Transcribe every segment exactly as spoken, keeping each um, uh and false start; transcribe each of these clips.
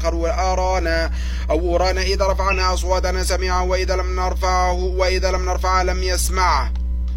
الآخر أرانا أو أرانا إذا رفعنا أصواتنا سمعه وإذا لم نرفعه وإذا لم نرفعه لم يسمعه.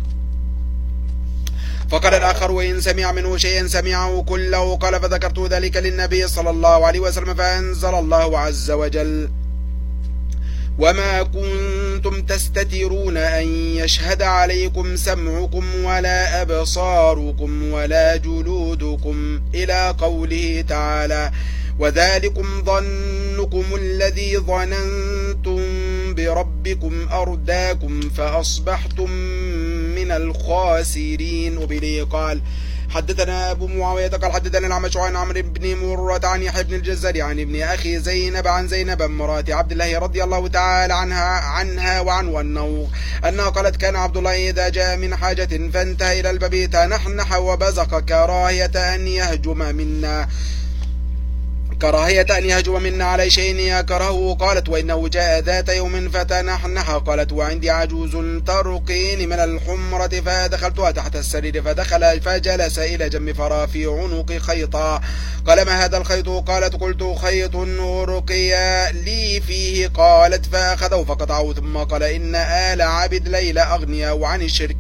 فقال الآخر وإن سمع منه شيئا سمعه كله. قال فذكرت ذلك للنبي صلى الله عليه وسلم فأنزل الله عز وجل وما كنتم تستترون أن يشهد عليكم سمعكم ولا أبصاركم ولا جلودكم إلى قوله تعالى وذلكم ظنكم الذي ظننتم بربكم أرداكم فأصبحتم من الخاسرين. وبه قال حدثنا أبو معاوية قال حدثنا الأعمش عن عمرو بن مرة عن يحيى بن الجزري عن ابن أخي زينب عن زينب امرأة عبد الله رضي الله تعالى عنها عنها وعنه أنه أنها قالت كان عبد الله إذا جاء من حاجة فانتهى إلى الباب تنحنح وبزق كراهية أن يهجم منا كراهية أن يهجم منا على شيء يكرهه. قالت وإنه جاء ذات يوم فتنحنح. قالت وعندي عجوز ترقين من الحمرة فدخلتها تحت السرير فدخل فجلس إلى جنب فرا في عنق خيطا. قال ما هذا الخيط؟ قالت قلت خيط رقي لي فيه. قالت فأخذه فقطعه ثم قال إن آل عبد ليلى أغنياء عن الشرك.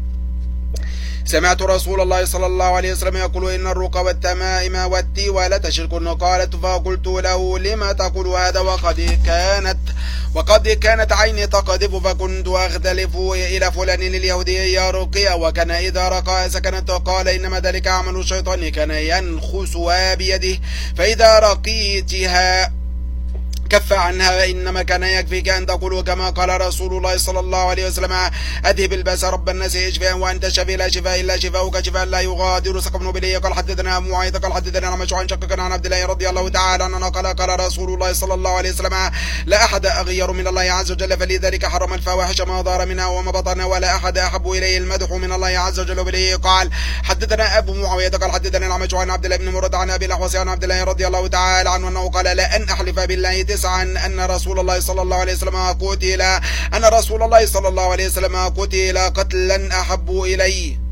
سمعت رسول الله صلى الله عليه وسلم يقول إن الرقى والتمائم والتيوالة شرك. قالت فقلت له لما تقول هذا وقد كانت وقد كانت عيني تقذف فكنت أختلف إلى فلان اليهودي يا رقية وكان إذا رقى سكنت. قال إنما ذلك عمل الشيطان كان ينخسها بيده فإذا رقيتها كف عنها إنما كان يكفيك أن تقول كما قال رسول الله صلى الله عليه وسلم أذهب الباس رب الناس اشفاء وأنت شفي لا شفاء إلا شفاؤك شفاء لا يغادر سقما بليه. قال حدثنا معاذ قال حدثنا عمش عن شقق عن عبد الله رضي الله تعالى عنه قال قال رسول الله صلى الله عليه وسلم لا أحد أغير من الله عز وجل فلذلك حرم الفواحش ما ظهر منها وما بطن ولا أحد أحب إليه المدح من الله عز وجل بليه. قال حدثنا أبو معاوية قال حدثنا العمش عن عبد الله بن مرة عن أبي الأحوص عن عبد الله رضي الله تعالى عنه أنه قال لا أن أحلف بالله عن أن رسول الله صلى الله عليه وسلم قتل أن رسول الله صلى الله عليه وسلم قتل قتلا أحب إليه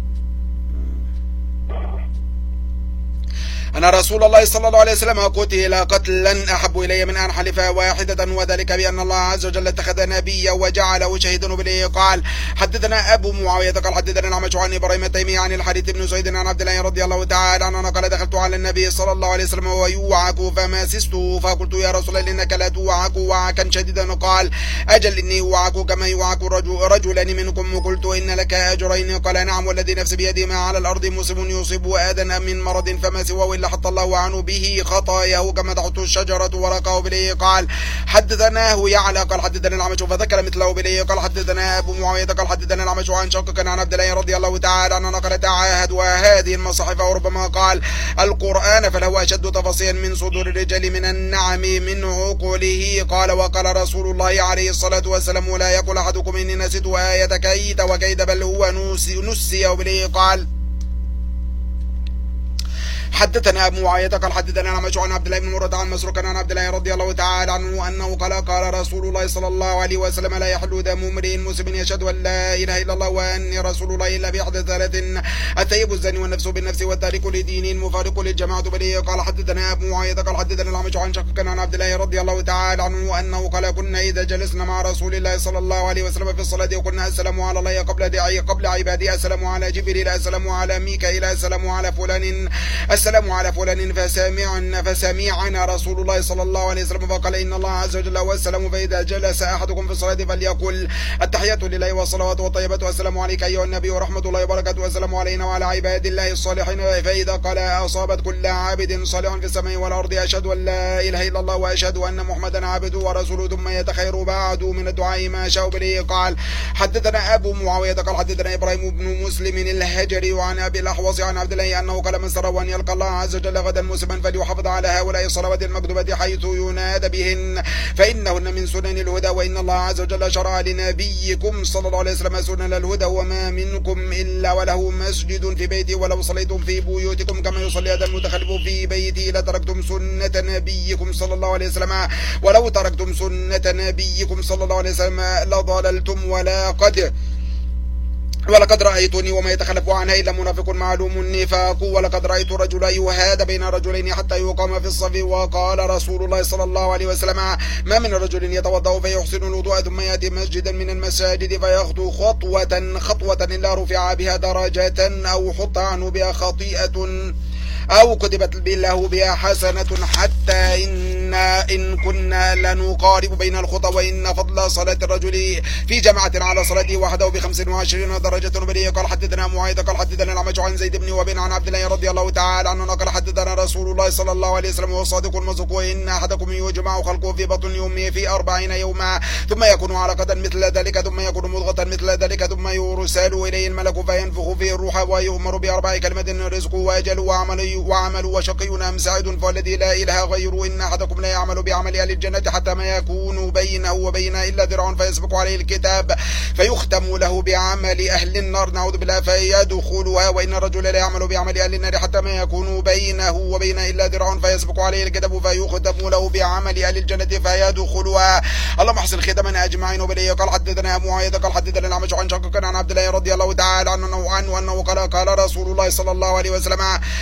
أن رسول الله صلى الله عليه وسلم قتل قتلا أحب إلي من أن حلف واحدة وذلك بأن الله عز وجل اتخذ نبيا وجعله شهيدا بليه. قال حدثنا أبو معاوية قال حدثنا الأعمش عن إبراهيم التيمي عن الحارث بن زيد عن عبد الله رضي الله تعالى عنه قال دخلت على النبي صلى الله عليه وسلم ويوعك فماسسته فقلت يا رسول الله إنك لا توعك وعكا شديدا. قال أجل إني أوعك كما يوعك رجلان منكم. قلت إن لك أجرين. قال نعم والذي نفسي بيدي ما على الأرض مسلم يصيب آذى من مرض فما سواه إلا حط الله عنه به خطاياه كما تحط الشجرة ورقه بليه. قال حدثناه يعلى قال حدثنا الأعمش فذكر مثله بليه. قال حدثنا أبو معاوية قال حدثنا الأعمش عن شقق عن عبد الله رضي الله تعالى عنه قال تعاهد وهذه المصاحف وربما قال القرآن فله أشد تفاصيلا من صدور الرجال من النعم من عقوله. قال وقال رسول الله عليه الصلاة والسلام لا يقول أحدكم إني نسيت آية كيد وكيد بل هو نسي بليه. قال حدثنا أبو معاوية قال حدثنا الأعمش عن عبد الله بن مرة عن مسروق عن عبد الله رضي الله تعالى عنه أنه قال قال رسول الله صلى الله عليه وسلم لا يحل دم امرئ مسلم يشهد أن لا إله إلا الله وأني رسول الله إلا بإحدى ثلاث الثيب الزاني والنفس بالنفس والتارك لدين المفارق للجماعة بليه. قال حدثنا أبو معاوية قال حدثنا الأعمش عن شقق عن عبد الله رضي الله تعالى عنه أنه قال كنا إذا جلسنا مع رسول الله صلى الله عليه وسلم في الصلاة وقلنا السلام على الله قبل دعي قبل عبادي السلام على جبريل السلام على ميكائيل السلام على فلان السلام على فلان فسمعنا فسمعنا رسول الله صلى الله عليه وسلم فقال إن الله عز وجل والسلام فإذا جلس أحدكم في الصلاة فليقل التحيات لله والصلوات والطيبات والسلام عليك أيها النبي ورحمة الله وبركاته والسلام علينا وعلى عباد الله الصالحين. فإذا قال أصابت كل عابد صالح في السماء والأرض أشهد أن لا إله إلا الله وأشهد أن محمدا عبده ورسوله ثم يتخير بعد من الدعاء ما شاء بليه. قال حدثنا أبو معاوية قال حدثنا إبراهيم بن مسلم الهجري وعن أبي الأحوص عن عبد الله أنه قال من سر أن يلقى الله عز وجل غدا مسلما فليحافظ على هؤلاء الصلوات المكتوبة حيث ينادى بهن فإنهن من سنن الهدى وإن الله عز وجل شرع لنبيكم صلى الله عليه وسلم سنن الهدى وما منكم إلا وله مسجد في بيته ولو صليتم في بيوتكم كما يصلي هذا المتخلف في بيته لتركتم سنة نبيكم صلى الله عليه وسلم ولو تركتم سنة نبيكم صلى الله عليه وسلم لضللتم ولا قد ولقد رأيتني وما يتخلف عنها إلا منافق معلوم النفاق. ولقد رأيت رجلا يهاد بين رجلين حتى يقام في الصف. وقال رسول الله صلى الله عليه وسلم: ما من رجل يتوضأ فيحسن الوضوء ثم يأتي مسجدا من المساجد فيخطو خطوة خطوة إلا رفع بها درجة أو حط عنه بها خطيئة أو كتبت له بها حسنة، حتى إن إن كنا لنقارب بين الخطى. وإن فضل صلاة الرجل في جماعة على صلاته وحده بخمس وعشرين درجة. وبه قال حدثنا معاذ قال حدثنا الأعمش عن زيد بن وهب عن عبد الله رضي الله تعالى عنه قال حدثنا رسول الله صلى الله عليه وسلم وهو الصادق المصدوق: وإن أحدكم يجمع خلقه في بطن أمه في أربعين يوما ثم يكون علقة مثل ذلك ثم يكون مضغة مثل ذلك ثم يرسل إليه الملك فينفخ فيه الروح ويؤمر بأربع كلمات: رزق وأجل وعمل وعمل وشقي أم سعيد. فالذي لا إله غيره إن أحدكم لا يعمل بعمل أهل الجنة حتى ما يكون بينه وبينها إلا ذراع فيسبق عليه الكتاب فيختم له بعمل أهل النار نعوذ بالله فيدخلها. وإن الرجل لا يعمل بعمل أهل النار حتى ما يكون بينه وبينها إلا ذراع فيسبق عليه الكتاب فيختم له بعمل أهل الجنة فيدخلها. اللهم احسن ختمنا أجمعين. وبه قال حدثنا معاذ قال حدثنا الأعمش عن شقيق عن عبد الله رضي الله تعالى عنه عنه أنه قال قال رسول الله صلى الله عليه وسلم: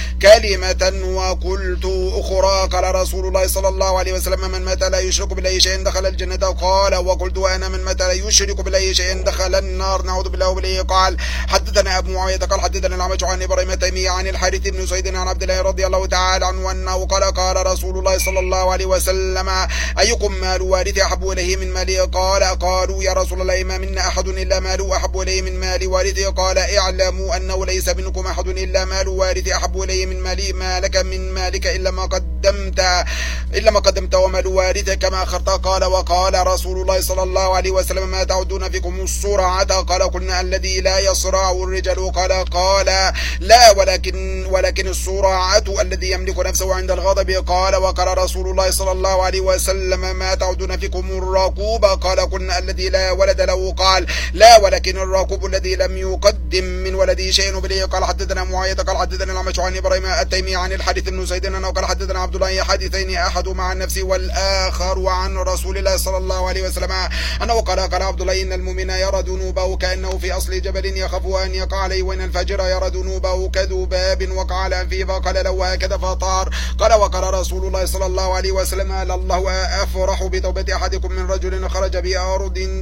كلمة وقلت أخرى. قال رسول الله صلى الله عليه وسلم: من مات لا يشرك بالله شيء دخل الجنة. قال وقلت وأنا: من مات لا يشرك بالله شيء دخل النار نعوذ بالله. وبه قال حدثنا أبو معاوية قال حدثنا الأعمش عن إبراهيم التيمي عن الحارث بن سعيد عن عبد الله رضي الله تعالى عنه أنه قال قال رسول الله صلى الله عليه وسلم: أيكم مال وارث أحب إليه من مالي؟ قال قالوا يا رسول الله: ما منا أحد إلا ماله أحب إليه من مال وارثه. قال اعلموا أنه ليس منكم أحد إلا مال وارث أحب إليه من مالي ما لك من مالك إلا ما قدمت إلا ما قدمت ومال وارثك كما أخرت. قال وقال رسول الله صلى الله عليه وسلم: ما تعدون فيكم الصرعة؟ قال قلنا: الذي لا يصرع الرجال. قال قال لا ولكن ولكن الصرعة الذي يملك نفسه عند الغضب. قال وقال رسول الله صلى الله عليه وسلم: ما تعدون فيكم الركوب؟ قال قلنا: الذي لا ولد له. قال لا ولكن الركوب الذي لم يقدم من ولده شيء. وبه قال حدثنا معاوية قال حدثنا الأعمش عن إبراهيم التيمي عن الحارث بن سعيد أنه قال حدثنا عبد الله حديثين أحدهما عن نفسه والآخر عن رسول الله صلى الله عليه وسلم أنه قال قال عبد الله: إن المؤمن يرى ذنوبه كأنه في أصل جبل يخاف أن يقع عليه، وإن الفجر يرى ذنوبه كذباب وقع على أنفه فقال له هكذا فطار. قال وقال رسول الله صلى الله عليه وسلم: الله أفرح بتوبة أحدكم من رجل خرج بأرض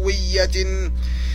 دوية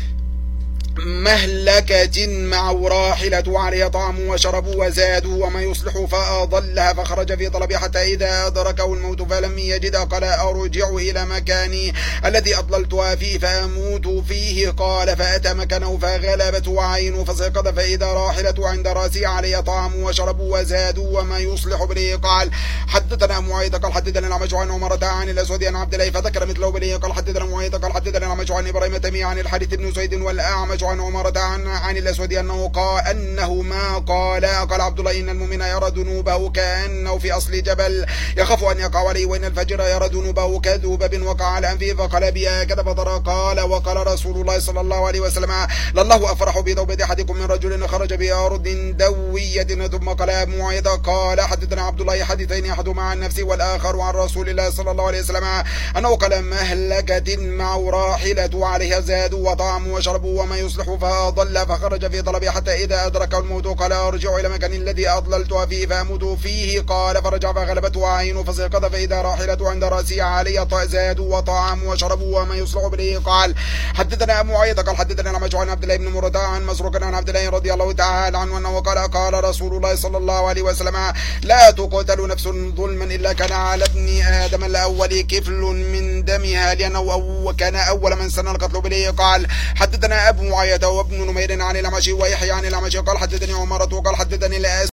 مهلكة معه راحلة عليها طعام وشرب وزاد وما يصلح فأضلها فخرج في طلب حتى إذا أدركه الموت فلم يجد قال: أرجع إلى مكاني الذي أضللتها فيه فأموت فيه. قال فأتى مكانه فغلبته عينه فسقط فإذا راحلة عند راسه عليها طعام وشرب وزاد وما يصلح به. قال حدثنا معاذ قال حدثنا الأعمش عن عمرة عن الأسود عن عبد الله فذكر مثله به. قال حدثنا معاذ قال حدثنا الأعمش عن إبراهيم التيمي عن الحارث بن سعيد والأعمش عن عمرة عن عن الأسود أنه قال أنه ما قال قال عبد الله: إن المؤمن يرى ذنوبه كأنه في أصل جبل يخاف أن يقع عليه، وإن الفجر يرى ذنوبه كذباب وقع على أنفه فقال بها كذا فضر. قال وقال رسول الله صلى الله عليه وسلم: لله أفرح بتوبة أحدكم من رجل خرج بأرض دوية. ثم قال معاذ قال حدثنا عبد الله حديثين أحدهما عن نفسه والآخر عن رسول الله صلى الله عليه وسلم أنه قال: مهلكة معه راحلة عليها زاد وطعام وشرب وما يصلح فأضل فخرج في طلبه حتى إذا أدركه الموت قال: أرجع إلى مكان الذي أضللتها فيه فأموت فيه. قال فرجع فغلبته عينه فسقط فإذا راحلة عند رأسه علي زاد وطعام وشرب وما يصلح به. قال حدثنا أبو معاوية قال حدثنا الأعمش عن عبد الله بن مرة عن مسروق عن عبد الله رضي الله تعالى عنه أنه قال قال رسول الله صلى الله عليه وسلم: لا تقتل نفس ظلما إلا كان على ابن آدم الأول كفل من دمها لأنه كان أول من سن القتل به. قال حدثنا أبو معاوية وابن نمير عن الأعمش ويحيى عن الأعمش قال حدثني عمرة وقال حدثني الأسود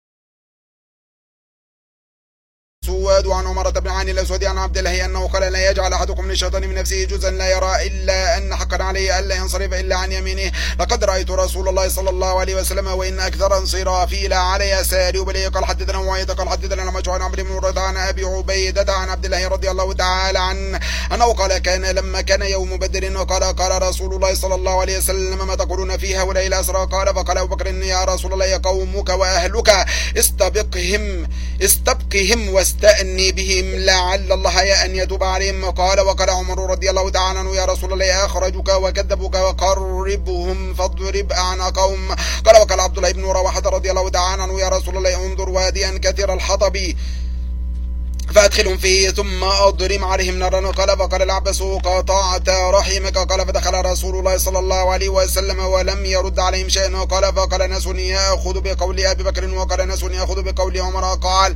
عن عمرة بن عن الأسود عن عبد الله أنه قال: لا يجعل أحدكم للشيطان من نفسه جزءا لا يرى إلا أن حقا عليه ألا ينصرف إلا عن يمينه. لقد رأيت رسول الله صلى الله عليه وسلم وإن أكثر انصرافي لا على يساري. وبليه قال حدثنا معاوية قال حدثنا الأعمش عن عمرو بن مرة عن أبي عبيدة عن عبد الله رضي الله تعالى عنه أنه قال: كان لما كان يوم بدر وقال قال رسول الله صلى الله عليه وسلم: ما تقولون في هؤلاء الأسرى؟ قال فقال أبو بكر: يا رسول الله قومك وأهلك استبقهم استبقهم واستأني بهم لعل الله أن يتوب عليهم. قال وقال عمر رضي الله تعالى عنه يا رسول الله أخرجك وكذبوك وقربهم فاضرب أعناقهم. قال وقال عبد الله بن رواحة رضي الله تعالى عنه يا رسول الله انظر واديا كثير الحطب فأدخلهم فيه ثم أضرم عليهم نارا. قال فقال العباس قطعت رحمك. قال فدخل رسول الله صلى الله عليه وسلم ولم يرد عليهم شيئا. قال فقال ناس يأخذ بقول أبي بكر وقال ناس يأخذ بقول عمر. قال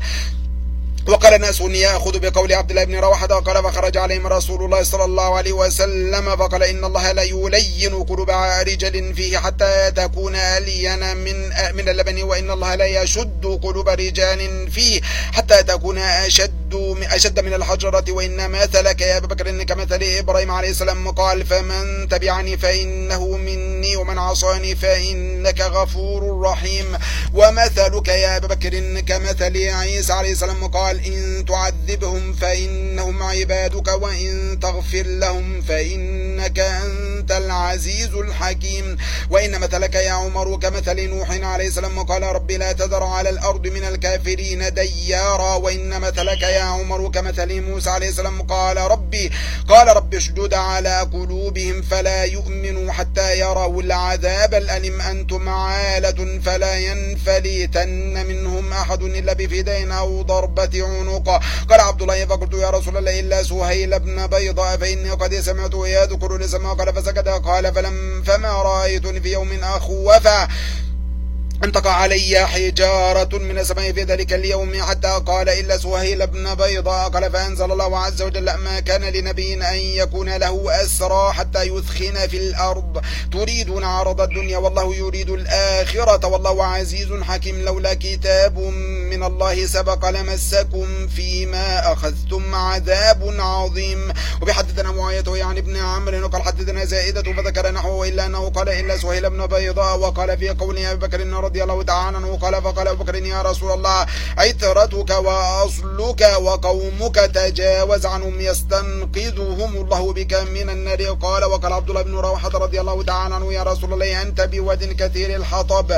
وقال ناس يأخذ بقول عبد الله بن رواحة. قال فخرج عليهم رسول الله صلى الله عليه وسلم فقال إن الله لا يلين قلوب رجال فيه حتى تكون ألين من من اللبن وإن الله لا يشد قلوب رجال فيه حتى تكون أشد أشد من الحجرة وإن مثلك يا أبا بكر كمثل إبراهيم عليه السلام. قال فمن تبعني فإنه مني ومن عصاني فإنك غفور رحيم. ومثلك يا أبا بكر كمثل عيسى عليه السلام. قال إن تعذبهم فإنهم عبادك وإن تغفر لهم فإنك أنت العزيز الحكيم. وإن مثلك يا عمر كمثل نوح عليه السلام. قال رب لا تذر على الأرض من الكافرين ديارا. وإن مثلك يا عمر كمثل موسى عليه السلام. قال ربي قال رب اشدد على قلوبهم فلا يؤمنوا حتى يروا العذاب الأليم. أنتم عالة فلا ينفلتن منهم أحد إلا بفدين أو ضربة عنق. قال عبد الله فقلت يا رسول الله إلا سهيل بن بيضاء فإني قد سمعته يذكر لسما. قال فسكت. قال فلم فما رأيتني في يوم أخوفا انتقى علي حجارة من السماء في ذلك اليوم حتى قال إلا سهيل بن بيضاء. قال فأنزل الله عز وجل ما كان لنبي أن يكون له أسرى حتى يثخن في الأرض تريدون عرض الدنيا والله يريد الآخرة والله عزيز حكيم. لولا كتاب من الله سبق لمسكم فيما أخذتم عذاب عظيم. وبحدثنا معاية يعني ابن عمرو قال حدثنا زائدة فذكر نحوه إلا أنه قال إلا سهيل بن بيضاء. وقال في قول أبي بكر رضي الله تعالى عنه قال فقال أبو بكر يا رسول الله عترتك وأصلك وقومك تجاوز عنهم يستنقذهم الله بك من النار. قال وقال عبد الله بن رواحة رضي الله تعالى عنه يا رسول الله أنت بواد كثير الحطب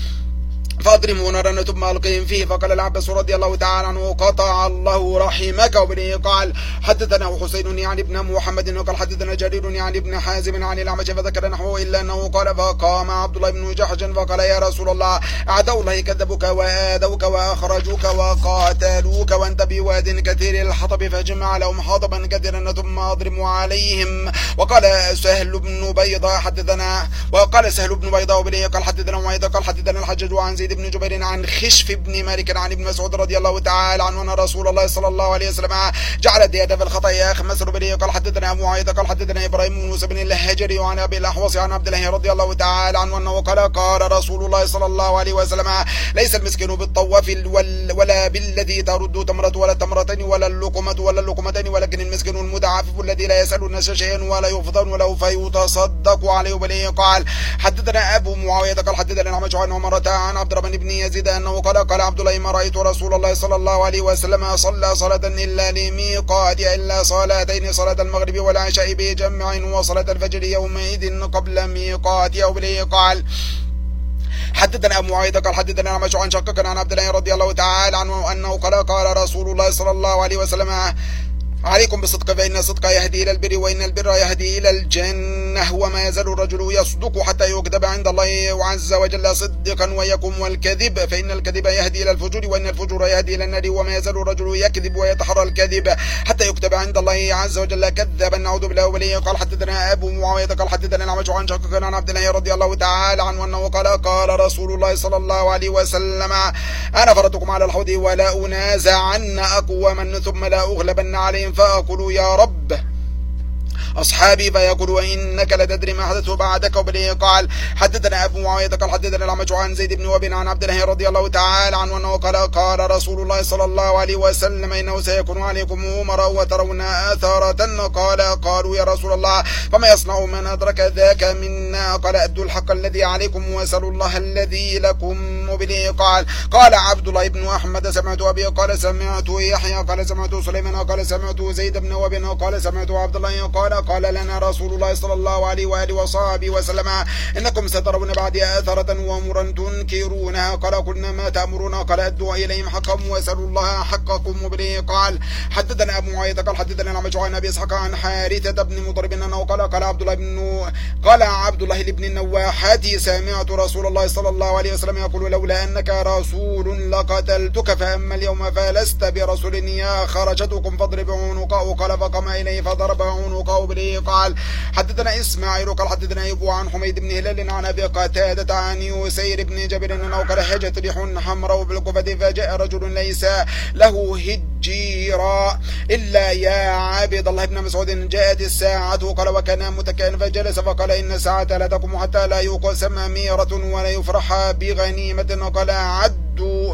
فاضرموا نارا ثم ألقهم فيه. فقال العباس رضي الله تعالى عنه قطع الله رحمك. وبه قال حدثنا حسين يعني ابن محمد وقال حدثنا جرير يعني ابن حازم عن الأعمش فذكر نحوه إلا أنه قال فقام عبد الله بن جحش فقال يا رسول الله أعداء الله كذبوك وآذوك وأخرجوك وقاتلوك وأنت بواد كثير الحطب فجمع لهم حطبا كثيرا ثم أضرموا عليهم. وقال سهل بن بيضاء حدثنا وقال سهل بن بيضاء وبه قال حدثنا معيد قال حدثنا الحجاج عن زيد بن جبير عن خشف بن مالك عن ابن مسعود رضي الله تعالى عنه أن رسول الله صلى الله عليه وسلم جعل الدية في الخطايا خمس ربيع. قال حدثنا أبو معايد قال حدثنا إبراهيم بن موسى بن الهجري وعن أبي الأحوص عن عبد الله رضي الله تعالى عنه أنه قال قال رسول الله صلى الله عليه وسلم ليس المسكين بالطواف ولا بالذي ترد تمرة ولا تمرتين ولا اللقمة ولا اللقمتين ولكن المسكين المتعفف الذي لا يسأل الناس شيئا ولا يفضل وله فيتصدق عليه. وبه قال حدثنا أبو معاوية قال حدثنا الأعمش عن عمرة عن عبد الرحمن بن يزيد أنه قال قال عبد الله ما رأيت رسول الله صلى الله عليه وسلم صلى صلاة إلا لميقات إلا صلاتين صلاة المغرب والعشاء بجمع وصلاة الفجر يومئذ قبل ميقات. وبه قال حدثنا أبو معاوية قال حدثنا الأعمش عن شقيق عن عبد الله رضي الله تعالى عنه أنه قال قال رسول الله صلى الله عليه وسلم عليكم بالصدق فإن الصدق يهدي إلى البر وإن البر يهدي إلى الجنة وما يزال الرجل يصدق حتى يكتب عند الله عز وجل صدقا ويقوم والكذب فإن الكذب يهدي إلى الفجور وإن الفجور يهدي إلى النار وما يزال الرجل يكذب ويتحرى الكذب حتى يكتب عند الله عز وجل كذبا نعوذ بالله. وليه قال حدثنا أبو معاوية قال حدثنا الأعمش عن شقيق عن عبد الله رضي الله تعالى عنه أنه قال قال رسول الله صلى الله عليه وسلم أنا فرضتكم على الحوض ولا أنازعن أقواما ثم لا أغلبن عليهم فأقول يا رب أصحابي فيقول إنك لتدري ما حدث بعدك. وبه قال حدثنا أبو معاوية قال حدثنا الأعمش عن زيد بن وهب عن عبد الله رضي الله تعالى عنه أنه قال قال رسول الله صلى الله عليه وسلم إنه سيكون عليكم أمراء وترون آثارة. قال قالوا يا رسول الله فما يصنع من أدرك ذاك منا؟ قال أدوا الحق الذي عليكم واسألوا الله الذي لكم به قال قال عبد الله بن أحمد سمعت أبي قال سمعت يحيى قال سمعت سليمان قال سمعت زيد بن وهب قال سمعت عبد الله قال قال لنا رسول الله صلى الله عليه وآله وصحبه وسلم إنكم سترون بعدي آثرة وأمورا تنكرونها قال قلنا ما تأمرون قال أدوا إليهم حقهم واسألوا الله حقكم به قال حدثنا أبو معاوية قال حدثنا الأعمش عن أبي إسحاق عن حارثة بن مضرب أنه قال قال عبد الله بن قال عبد الله بن النواحة سمعت رسول الله صلى الله عليه وسلم يقول لولا أنك رسول لقتلتك فأما اليوم فلست برسول يا خرجتكم فاضرب عنقه قال فقام إليه فضرب عنقه به قال حدثنا إسماعيل قال حدثنا أيوب عن حميد بن هلال عن أبي قتادة عن يسير بن جابر أنه قال هجت ريح حمراء بالكوفة فجاء رجل ليس له هجيرا إلا يا عبد الله بن مسعود جاءت الساعة قال وكان متكئا فجلس فقال إن الساعة لا تقوم حتى لا يقسم أميرة ولا يفرح بغنيمة قال عدوا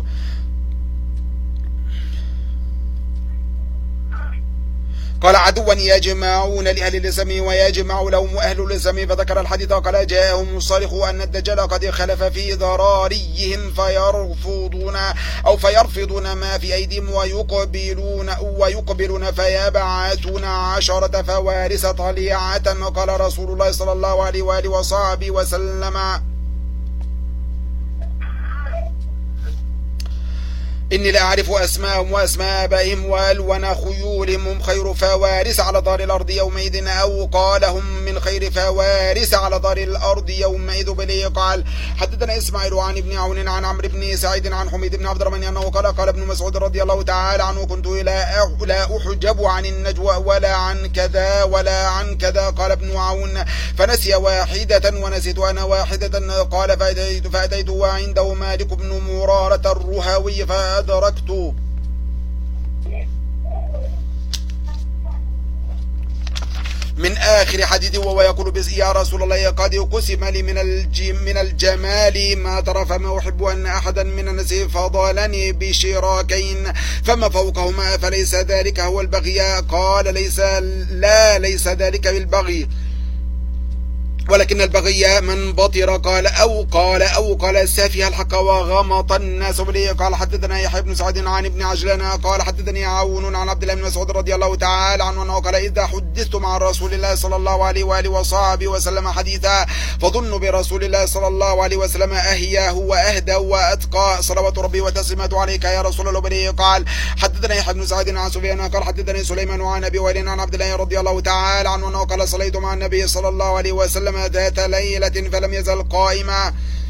قال عدوا يجمعون لأهل الإسلام ويجمع لهم أهل الإسلام فذكر الحديث قال جاءهم الصارخ أن الدجال قد خلف في ضراريهم فيرفضون أو فيرفضون ما في أيديهم ويقبلون ويقبلون فيبعثون عشرة فوارس طليعة قال رسول الله صلى الله عليه وآله وصحبه وسلم إني لا أعرف أسماءهم وأسماء آبائهم وألوان خيولهم هم خير فوارس على دار الأرض يومئذ أو قال هم من خير فوارس على دار الأرض يومئذ بلي قال حدثنا إسماعيل عن ابن عون عن عمرو بن سعيد عن حميد بن عبد الرحمن أنه قال قال ابن مسعود رضي الله تعالى عنه كنت لا لا أحجب عن النجوى ولا عن كذا ولا عن كذا قال ابن عون فنسي واحدة ونسيت أنا واحدة قال فأتيت, فأتيت وعنده مالك بن مرارة الرهاوي فأدركت من آخر حديث وهو يقول بس يا رسول الله قد قسم لي من من الجمال ما ترى فما أحب أن أحدا من الناس فضلني بشراكين فما فوقهما فليس ذلك هو البغي قال ليس لا ليس ذلك بالبغي ولكن البغي من بطر قال أو قال أو قال سافه الحق وغمط الناس بليه قال حدثنا يحيى بن سعد عن ابن عجلان قال حدثني عون عن عبد الله بن مسعود رضي الله تعالى عنه أنه قال إذا حدثت مع رسول الله صلى الله عليه وآله وصحبه وسلم حديثا فظن برسول الله صلى الله عليه وسلم أهياه وأهدى وأتقى صلوات ربي وتسليماته عليك يا رسول الله بليه قال حدثنا يحيى بن سعد عن سفيان قال حدثني سليمان عن أبي وائل عن عبد الله رضي الله تعالى عنه أنه قال صليت مع النبي صلى الله عليه وسلم ذات ليلة فلم يزل قائما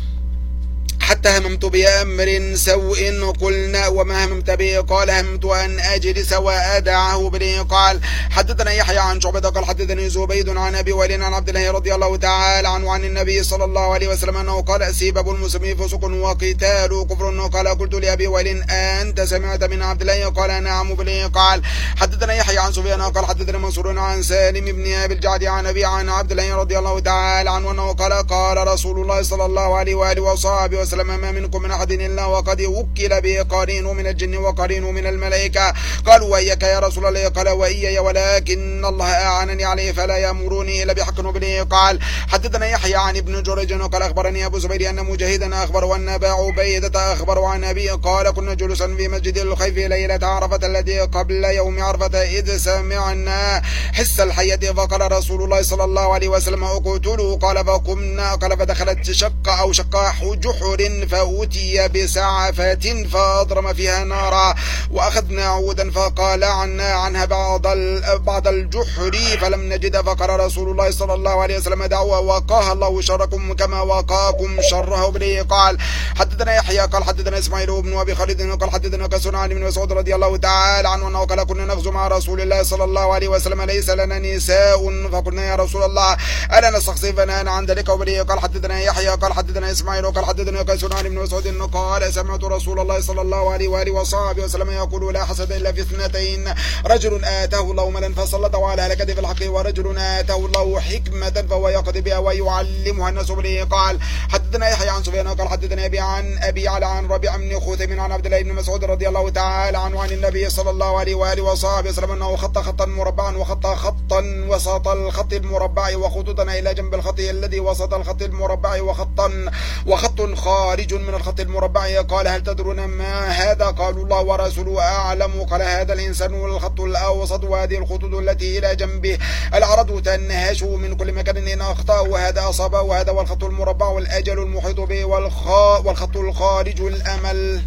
حتى هممت بأمر سوء قلنا وما هممت به قال هممت أن أجلس وأدعه به قال حدثنا يحيى عن شعبة قال حدثني زبيد عن أبي وائل عن عبد الله رضي الله تعالى عنه عن النبي صلى الله عليه وسلم أنه قال سباب المسلمين فسق وقتال كفر قال قلت لأبي وائل أنت سمعت من عبد الله قال نعم به قال حدثنا يحيى عن سفيان قال حدثنا منصور عن سالم بن أبي الجعد عن أبي عن عبد الله رضي الله تعالى عنه أنه قال قال رسول الله صلى الله عليه وآله وصحبه وسلم ما منكم من أحد إلا وقد وكل به قرين من الجن وقرين من الملائكة قالوا وإياك يا رسول الله قال وإياي ولكن الله أعانني عليه فلا يأمرني إلا بحق به قال حدثنا يحيى عن ابن جريج قال أخبرني أبو زبير أن مجاهدا أخبر أن أبا عبيدة أخبر عن أبي قال كنا جلوسا في مسجد الخيف ليلة عرفة الذي قبل يوم عرفة إذ سمعنا حس الحية فقال رسول الله صلى الله عليه وسلم اقتلوا قال فقمنا قال فدخلت شق أو شق جحر فأتي بسعفة فأضرم فيها نارا وأخذنا عودا فقال عنا عنها بعض بعض الجحر فلم نجد فقال رسول الله صلى الله عليه وسلم دعوا وقاها الله شركم كما وقاكم شره بليه قال حدثنا يحيى قال حدثنا إسماعيل بن أبي خالد قال حدثنا كسر عن ابن مسعود رضي الله تعالى عنه أنه قال كنا نغزو مع رسول الله صلى الله عليه وسلم ليس لنا نساء فقلنا يا رسول الله ألا نستخصي فنهانا عن ذلك وبليه قال حدثنا يحيى قال حدثنا إسماعيل قال حدثنا كسر عن ابن مسعود انه قال سمعت رسول الله صلى الله عليه واله وصحبه وسلم يقول لا حسد الا في اثنتين رجل اتاه الله مالا فسلطه على هلكته في الحق ورجل اتاه الله حكمه فهو يقضي بها ويعلمها الناس به قال حدثنا يحيى عن سفيان قال حدثنا ابي عن ابي على عن ربيع بن خثيم عن عبد الله بن مسعود رضي الله تعالى عنه عن النبي صلى الله عليه واله وصحبه وسلم انه خط خطا مربعا وخط خطا وسط الخط المربع وخطوطا الى جنب الخط الذي وسط الخط المربع وخطا وخط خارج خارج من الخط المربع. قال هل تدرون ما هذا؟ قالوا الله ورسوله أعلم. قال هذا الإنسان والخط الأوسط وهذه الخطوط التي إلى جنبه العرض تنهش من كل مكان إن أخطأ وهذا أصابه وهذا والخط المربع والأجل المحيط به والخط الخارج الأمل.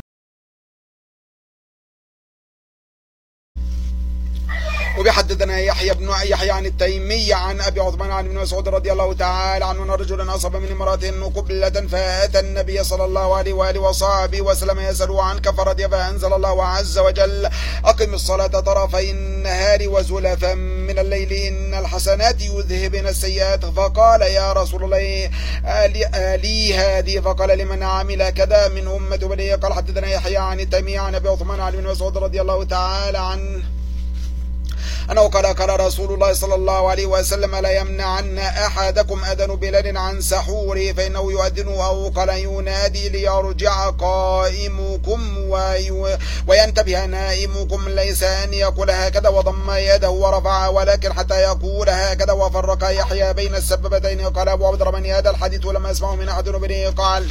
وبيحدثنا يحيى بن يحيى عن التيمي عن ابي عثمان عن ابن مسعود رضي الله تعالى عنه ان رجلا اصاب من امراه قبلة فاتى النبي صلى الله عليه واله وصحبه وسلم يسأله عنك فرضي فانزل الله عز وجل اقم الصلاة طرفي النهار وزلفا من الليل ان الحسنات يذهبن السيئات. فقال يا رسول الله آلي هذه؟ فقال لمن عمل كذا من امة بني. قال حدثنا يحيى عن التيمي عن ابي عثمان عن ابن مسعود رضي الله تعالى عنه أنه قال قال رسول الله صلى الله عليه وسلم لا يمنعن أحدكم أذن بلال عن سحوره فإنه يؤذن أو قال ينادي ليرجع قائمكم وينتبه نائمكم ليس أن يقول هكذا وضم يده ورفعها ولكن حتى يقول هكذا وفرق يحيى بين السببتين. قال أبو عبد الرحمن هذا الحديث ولما أسمعه من أحد بني. قال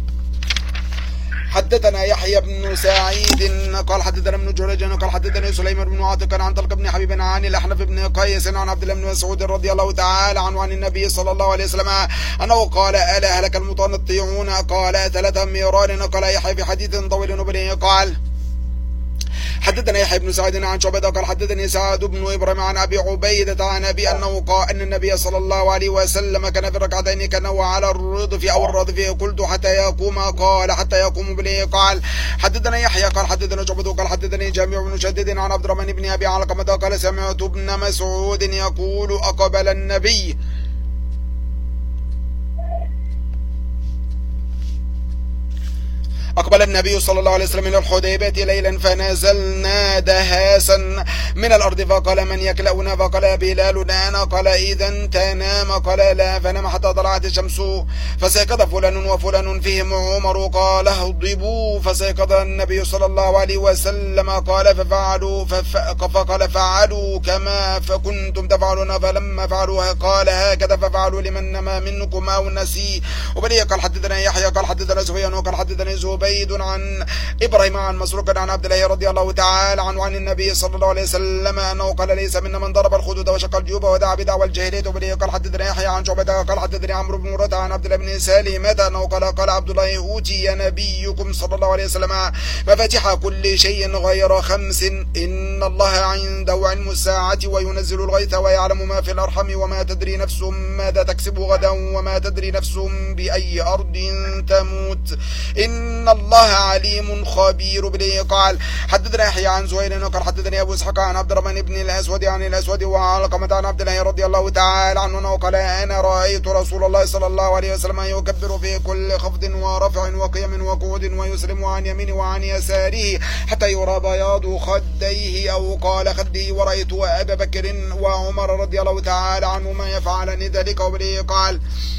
حدثنا يحيى بن سعيد قال حدثنا ابن جريج قال حدثنا سليمان بن عاتق عن طلق بن حبيب عن الأحنف بن قيس عن عبد الله بن مسعود رضي الله تعالى عنه عن النبي صلى الله عليه وسلم أنه قال ألا هلك المتنطعون؟ قال ثلاثة مرار. قال يحيى في حديث طويل بن. قال حدثنا يحيى بن سعيد عن شعبة قال حدثني سعد بن إبراهيم عن أبي عبيدة عن أبي أنه قال أن النبي صلى الله عليه وسلم كان في الركعتين كانوا على الرضف أو الرضف. قلت حتى يقوم؟ قال حتى يقوم بلي. قال حدثنا يحيى قال حدثنا شعبة قال حدثني جامع بن شديد عن عبد الرحمن بن أبي علقمة قال سمعت ابن مسعود يقول أقبل النبي أقبل النبي صلى الله عليه وسلم من الحديبية ليلا فنزلنا دهاسا من الأرض فقال من يكلأنا؟ فقال بلال أنا. قال إذا تنام؟ قال لا. فنام حتى طلعت الشمس فسيقظ فلان وفلان فيهم عمر. قال اهضبوا فسيقظ النبي صلى الله عليه وسلم. قال ففعلوا فقال فعلوا كما فكنتم تفعلون فلما فعلوا قال هكذا ففعلوا لمن نما منكم أو نسي. وبلي قال حدثنا يحيى قال حدثنا سفيان قال حدثنا زهير عبيد عن إبراهيم عن مسروق عن عبد الله رضي الله تعالى عنه عن النبي صلى الله عليه وسلم أنه قال ليس منا من ضرب الخدود وشق الجيوب ودعا بدعوى الجاهلية. وبه قال حدثنا يحيى عن شعبة قال حدثني عمرو بن مرة عن عبد الله بن سالمة أنه قال قال عبد الله أوتي نبيكم صلى الله عليه وسلم مفاتيح كل شيء غير خمس إن الله عنده علم الساعة وينزل الغيث ويعلم ما في الأرحم وما تدري نفس ماذا تكسب غدا وما تدري نفس بأي أرض تموت إن الله عليم خبير. به قال حدثنا يحيى عن زهير قال حدثني أبو إسحاق عن عبد الرحمن بن الأسود عن الأسود وعلقمة عن عبد الله رضي الله تعالى عنه قال أنا رأيت رسول الله صلى الله عليه وسلم يكبر في كل خفض ورفع وقيام وقعود ويسلم عن يمينه وعن يساره حتى يرى بياض خديه أو قال خديه. ورأيت أبا بكر وعمر رضي الله تعالى عنهما يفعلان ذلك. وبه قال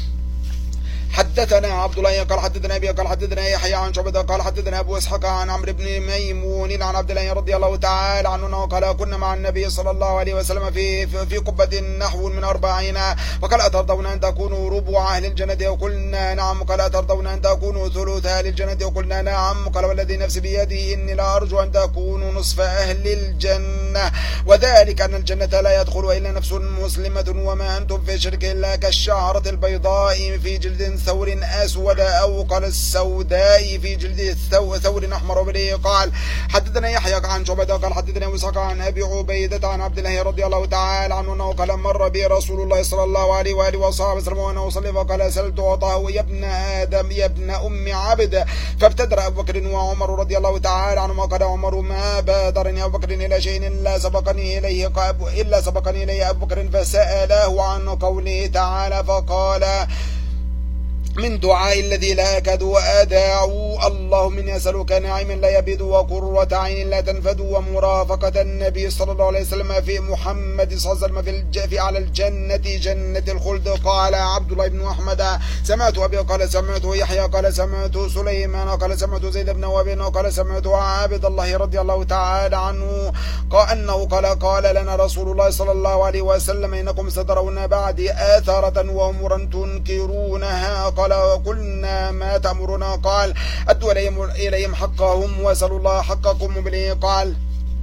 حدثنا عبد الله قال حدثنا ابي قال حدثنا يحيى عن شعبة قال حدثنا ابو اسحاق عن عمرو بن ميمون عن عبد الله رضي الله تعالى عنه قال كنا مع النبي صلى الله عليه وسلم في في قبة نحو من أربعين وقال أترضون أن تكونوا ربع أهل الجنة وقلنا نعم. قال أترضون أن تكونوا ثلث أهل الجنة وقلنا نعم. قال والذي نفسي بيده إني لا أرجو أن تكونوا نصف أهل الجنة وذلك أن الجنة لا يدخل إلا نفس مسلمة وما أنتم في شرك إلا كالشعرة البيضاء في جلد ثور أسود أو قال السوداء في جلد ثور أحمر. وبه قال حدثنا يحيى عن شعبة قال حدثنا مسحق عن أبي عبيدة عن عبد الله رضي الله تعالى عنه أنه قال مر بي رسول الله صلى الله عليه وآله وصحبه وسلم وأنا أصلي فقال سألت أعطاه يا ابن آدم يا ابن أم عبد فابتدر أبو بكر وعمر رضي الله تعالى عنهما. قال عمر ما بادرني أبو بكر إلى شيء إلا سبقني إليه إلا سبقني إليه أبو بكر فسأله عن قوله تعالى فقال من دعاء الذي لا أكاد وأداعوا اللهم إني أسألك نعيما لا يبيد وقرة عين لا تنفد ومرافقة النبي صلى الله عليه وسلم في محمد صلى الله عليه وسلم في, الج... في على الجنة جنة الخلد. قال عبد الله بن أحمد سمعت أبي قال سمعته يحيى قال سمعت سليمان قال سمعت زيد بن وابن قال سمعت عابد الله رضي الله تعالى عنه قال أنه قال قال لنا رسول الله صلى الله عليه وسلم إنكم سترون بعدي آثارة وأمورا تنكرونها. قال قلنا ما تأمرنا؟ قال أدوا إليهم حقهم وسألوا الله حقكم بلي. قال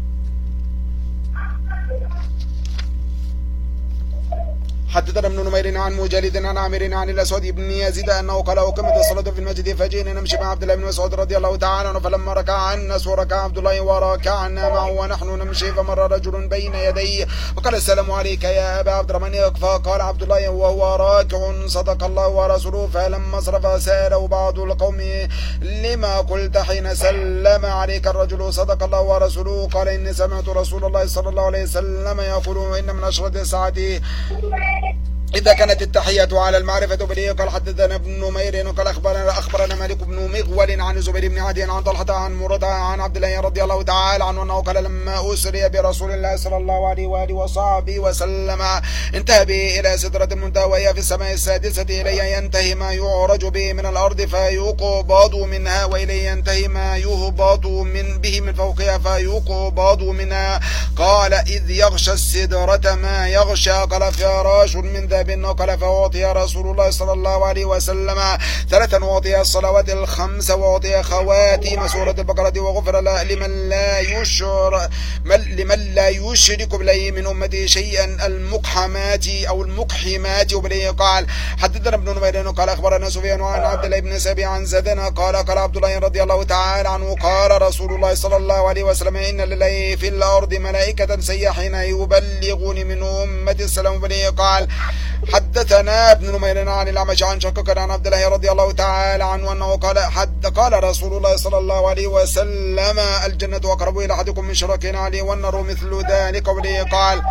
حدثنا ابن نمير عن مجالد عن عامر عن الأسود بن يزيد أنه قال أقيمت الصلاة في المسجد فجئنا نمشي مع عبد الله بن مسعود رضي الله تعالى عنه فلما ركع الناس وركع عبد الله وركعنا معه ونحن نمشي فمر رجل بين يديه فقال السلام عليك يا أبا عبد الرحمن. فقال عبد الله وهو راكع صدق الله ورسوله. فلما صرف سأله بعض القوم لما قلت حين سلم عليك الرجل صدق الله ورسوله؟ قال إني سمعت رسول الله صلى الله عليه وسلم يقول إن من أشرط الساعة إذا كانت التحية على المعرفة به. قال حدثنا ابن نمير قال أخبرنا أخبرنا مالك بن مغول عن زبير بن عدي عن طلحة عن مرة عن عبد الله رضي الله تعالى عنه أنه قال لما أسري برسول الله صلى الله عليه وآله وصحبه وسلم انتهى به إلى سدرة المنتهى وهي في السماء السادسة إليه ينتهي ما يعرج به من الأرض فيقبض منها وإليه ينتهي ما يهبط من به من فوقها فيقبض منها. قال إذ يغشى السدرة ما يغشى. قال فراش من ذهب قال فأعطي رسول الله صلى الله عليه وسلم ثلاثا وأعطي الصلوات الخمس وأعطي خواتيم سورة البقرة وغفر لمن لا يشر لمن لا يشرك بالله من أمته شيئا المقحمات أو المقحمات وبليه. قال حدثنا ابن نمير قال أخبرنا سفيان عن عبد الله بن سبي عن زدنا قال قال عبد الله رضي الله تعالى عنه قال رسول الله صلى الله عليه وسلم إن لله في الأرض ملائكة سياحين يبلغون من أمة السلام بليه. قال حدثنا ابن نمير عن الأعمش عن شقيق عن عبد الله رضي الله تعالى عنه أنه قال حد قال رسول الله صلى الله عليه وسلم الجنة أقرب إلى أحدكم من شراك عليه والنار مثل ذلك. قال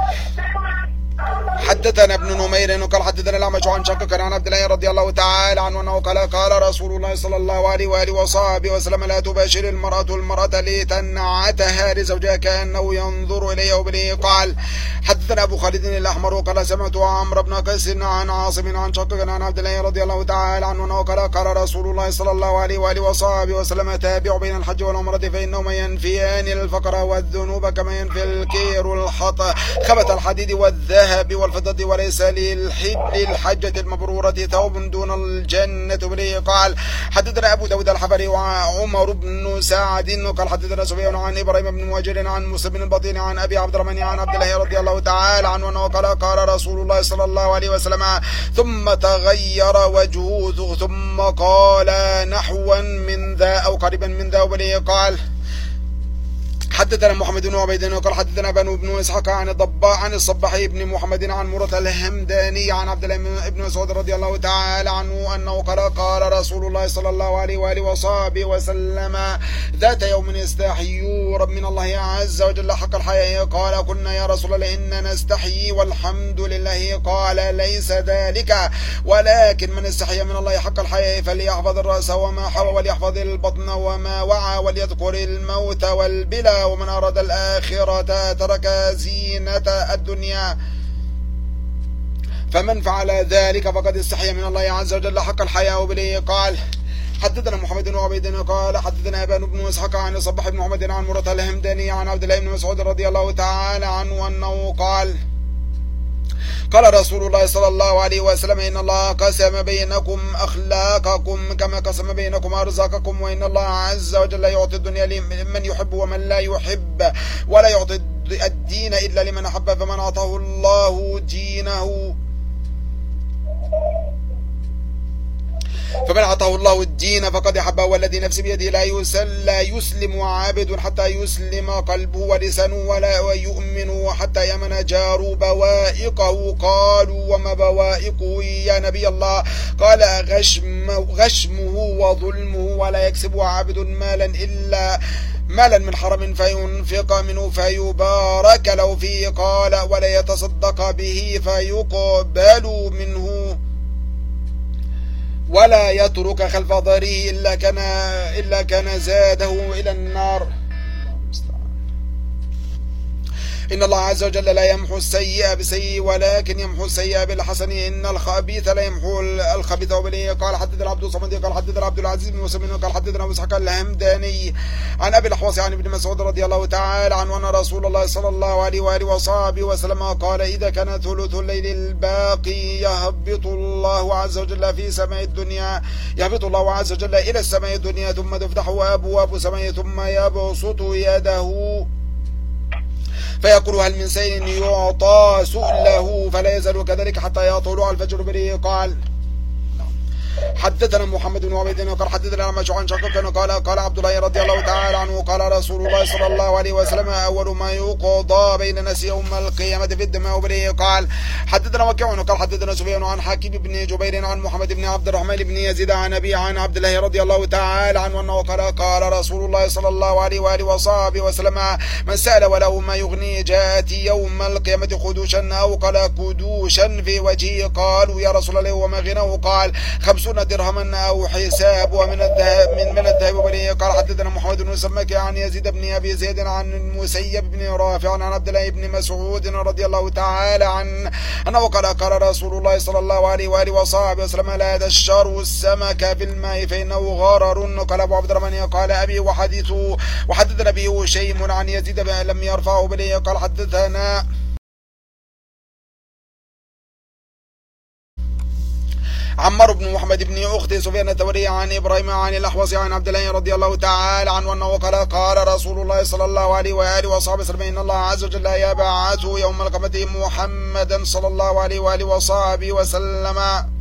حدثنا ابن نمير قال حدثنا الأعمش عن شقيق عن عبد الله رضي الله تعالى عنه أنه قال قال رسول الله صلى الله عليه وآله وصحبه وسلم لا تباشر المرأة المرأة لتنعتها لزوجها كأنه ينظر إليه وبليه. قال حدثنا أبو خالد الأحمر قال سمعت عمرو بن قيس عن عاصم عن شقيق عن عبد الله رضي الله تعالى عنه أنه قال قال رسول الله صلى الله عليه وآله وصحبه وسلم تابع بين الحج والعمرة فإنهما ينفيان الفقر والذنوب كما ينفي الكير الحطب خبث الحديد والذهب والفضة وليس للحجة المبرورة ثوب دون الجنة بليه. قال حدثنا أبو داود الحفري وعمر بن سعد قال حدثنا سفيان عن إبراهيم بن مهاجر عن موسى بن البطين عن أبي عبد الرحمن عن عبد الله رضي الله تعالى عنه أنه قال قال رسول الله صلى الله عليه وسلم ثم تغير وجهه ثم قال نحوا من ذا أو قريبا من ذا بليه. قال حدثنا محمد بن عبيد قال حدثنا بنو بن اسحاق عن الضباء عن الصباح بن محمد عن مرة الهمداني عن عبد الله بن مسعود رضي الله تعالى عنه أنه قال قال رسول الله صلى الله عليه وآله وصحبه وسلم ذات يوم يستحيوا رب من الله عز وجل حق الحياء. قال قلنا يا رسول الله إننا نستحيي والحمد لله. قال ليس ذلك ولكن من استحيا من الله حق الحياء فليحفظ الرأس وما حوى وليحفظ البطن وما وعى وليذكر الموت والبلا ومن أراد الآخرة ترك زينة الدنيا فمن فعل ذلك فقد استحيا من الله عز وجل حق الحياء بليه. قال حدثنا محمد بن عبيد قال حدثنا أبان بن اسحاق عن الصباح بن محمد عن مرة الهمداني عن عبد الله بن مسعود رضي الله تعالى عنه أنه قال قال رسول الله صلى الله عليه وسلم إن الله قسم بينكم أخلاقكم كما قسم بينكم أرزاقكم وإن الله عز وجل يعطي الدنيا لمن يحب ومن لا يحب ولا يعطي الدين إلا لمن أحب فمن أعطاه الله دينه فمن أعطاه الله الدين فقد أحبه والذي نفسي بيده لا يسل لا يسلم عابد حتى يسلم قلبه ولسانه ولا يؤمن حتى يمن جار بوائقه. قالوا وما بوائقه يا نبي الله؟ قال غشم غشمه وظلمه ولا يكسب عابد مالا إلا مالا من حرم فينفق منه فيبارك له فيه. قال ولا يتصدق به فيقبل منه ولا يترك خلف ظهره إلا كان إلا كان زاده إلى النار. إن الله عز وجل لا يمحو السيئة بسيء ولكن يمحو السيئة بالحسن. إن الخبيث لا يمحو الخبيث وبالإيه. قال حدثنا عبد الصمد قال حدثنا عبد العزيز بن مسلم قال حدثنا أبو إسحاق الهمداني عن أبي الأحوص عن ابن مسعود رضي الله تعالى عنه أن رسول الله صلى الله عليه وآله وصحبه وسلم قال إذا كان ثلث الليل الباقي يهبط الله عز وجل في سماء الدنيا يهبط الله عز وجل إلى السماء الدنيا ثم تفتح أبواب سماء ثم يبسط يده فيقول هل من سيء يعطى سؤله فلا يزال كذلك حتى يطلع الفجر به. قال حدثنا محمد بن عبيد قال حدثنا أعمش عن شقيق قال قال عبد الله رضي الله تعالى عنه قال رسول الله صلى الله عليه وسلم أول ما يقضى بين الناس يوم القيامة في الدماء وبره. قال حدثنا وكيع قال حدثنا سفيان عن حكيم بن جبير عن محمد بن عبد الرحمن بن يزيد عن أبي عن عبد الله رضي الله تعالى عنه أنه قال قال رسول الله صلى الله عليه وآله وصحبه وسلم من سأل وله ما يغني جاءت يوم القيامة خدوشا أو قال كدوشا في وجهه. قالوا يا رسول الله وما غناه؟ قال خمسون درهما أو حساب ومن الذهب من من الذهب وبره. قال حدثنا محمد بن سمك عن يزيد بن أبي زيد عن المسيب بن رافع عن عبد الله بن مسعود رضي الله تعالى عنه أنه قال قال رسول الله صلى الله عليه وآله وصحبه وسلم لا تشروا السمك في الماء فإنه غرر. قال أبو عبد الرحمن قال أبي وحديثه وحدثنا به شيء عن يزيد لم يرفعه بليه. قال حدثنا عمار بن محمد بن أخت سفيان الثوري عن إبراهيم عن الأحوص عن عبد الله رضي الله تعالى عنه أنه قال قال رسول الله صلى الله عليه وآله وصحبه وسلم إن الله عز وجل يبعث يوم القيامة محمدا صلى الله عليه وآله وصحبه وسلم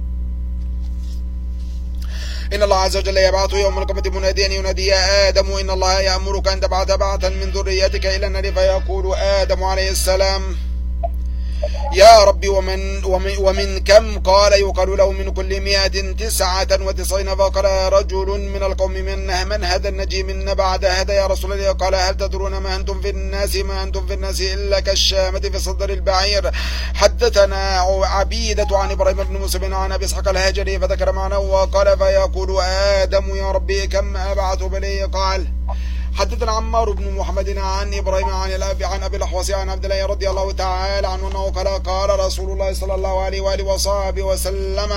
إن الله عز وجل يبعث يوم القيامة مناديا ينادي يا آدم إن الله يأمرك أن تبعث بعثا من ذريتك إلى النار فيقول آدم عليه السلام يا ربي ومن, ومن, ومن كم؟ قال يقال له من كل مئة تسعة وتسعين. فقال رجل من القوم من من هذا النجي منا بعد هذا يا رسول الله؟ قال هل تدرون ما أنتم في الناس ما أنتم في الناس إلا كالشامة في صدر البعير. حدثنا عبيدة عن إبراهيم بن مسلم عن أبي إسحاق الهجري فذكر معناه وقال فيقول آدم يا ربي كم أبعث بلي؟ قال حدثنا عمار بن محمد عن إبراهيم عن الأبي عن أبي الأحوص عن عبد الله رضي الله تعالى عنه أنه قال قال رسول الله صلى الله عليه وآله وصحبه وسلم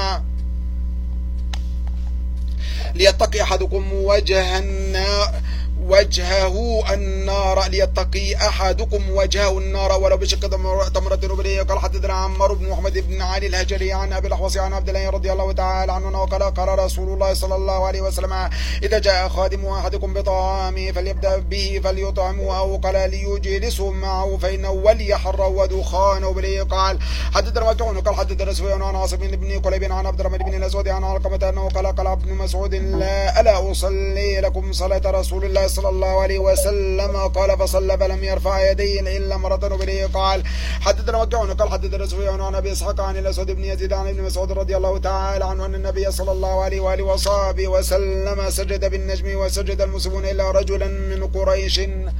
ليتقي أحدكم وجه النار وجهه النار ليتقي أحدكم وجهه النار ولو بشق تمرة نبرية. قال حدثنا عمار بن محمد بن علي الهجري عن أبي الأحوص عن عبد الله رضي الله تعالى عنه وقال قال رسول الله صلى الله عليه وسلم إذا جاء خادم أحدكم بطعامه فليبدأ به فليطعمه أو قال ليجلسه معه فإنه وليحره ودخانه بليه. قال حدثنا وكيع قال حدثنا سفيان عن عاصم بن قليب عن عبد الرحمن بن الأسود عن علقمة أنه قال قال ابن مسعود لا ألا أصلي لكم صلاة رسول الله صلى الله عليه وسلم؟ قال فصلى فلم يرفع يديه إلا مرة بليه. قال حدثنا وكيع قال حدثنا سفيان عن أبي إسحاق عن الأسود بن يزيد عن ابن مسعود رضي الله تعالى عنه أن النبي صلى الله عليه وآله وصحبه وسلم سجد بالنجم وسجد المسلمون إلا رجلا من قريش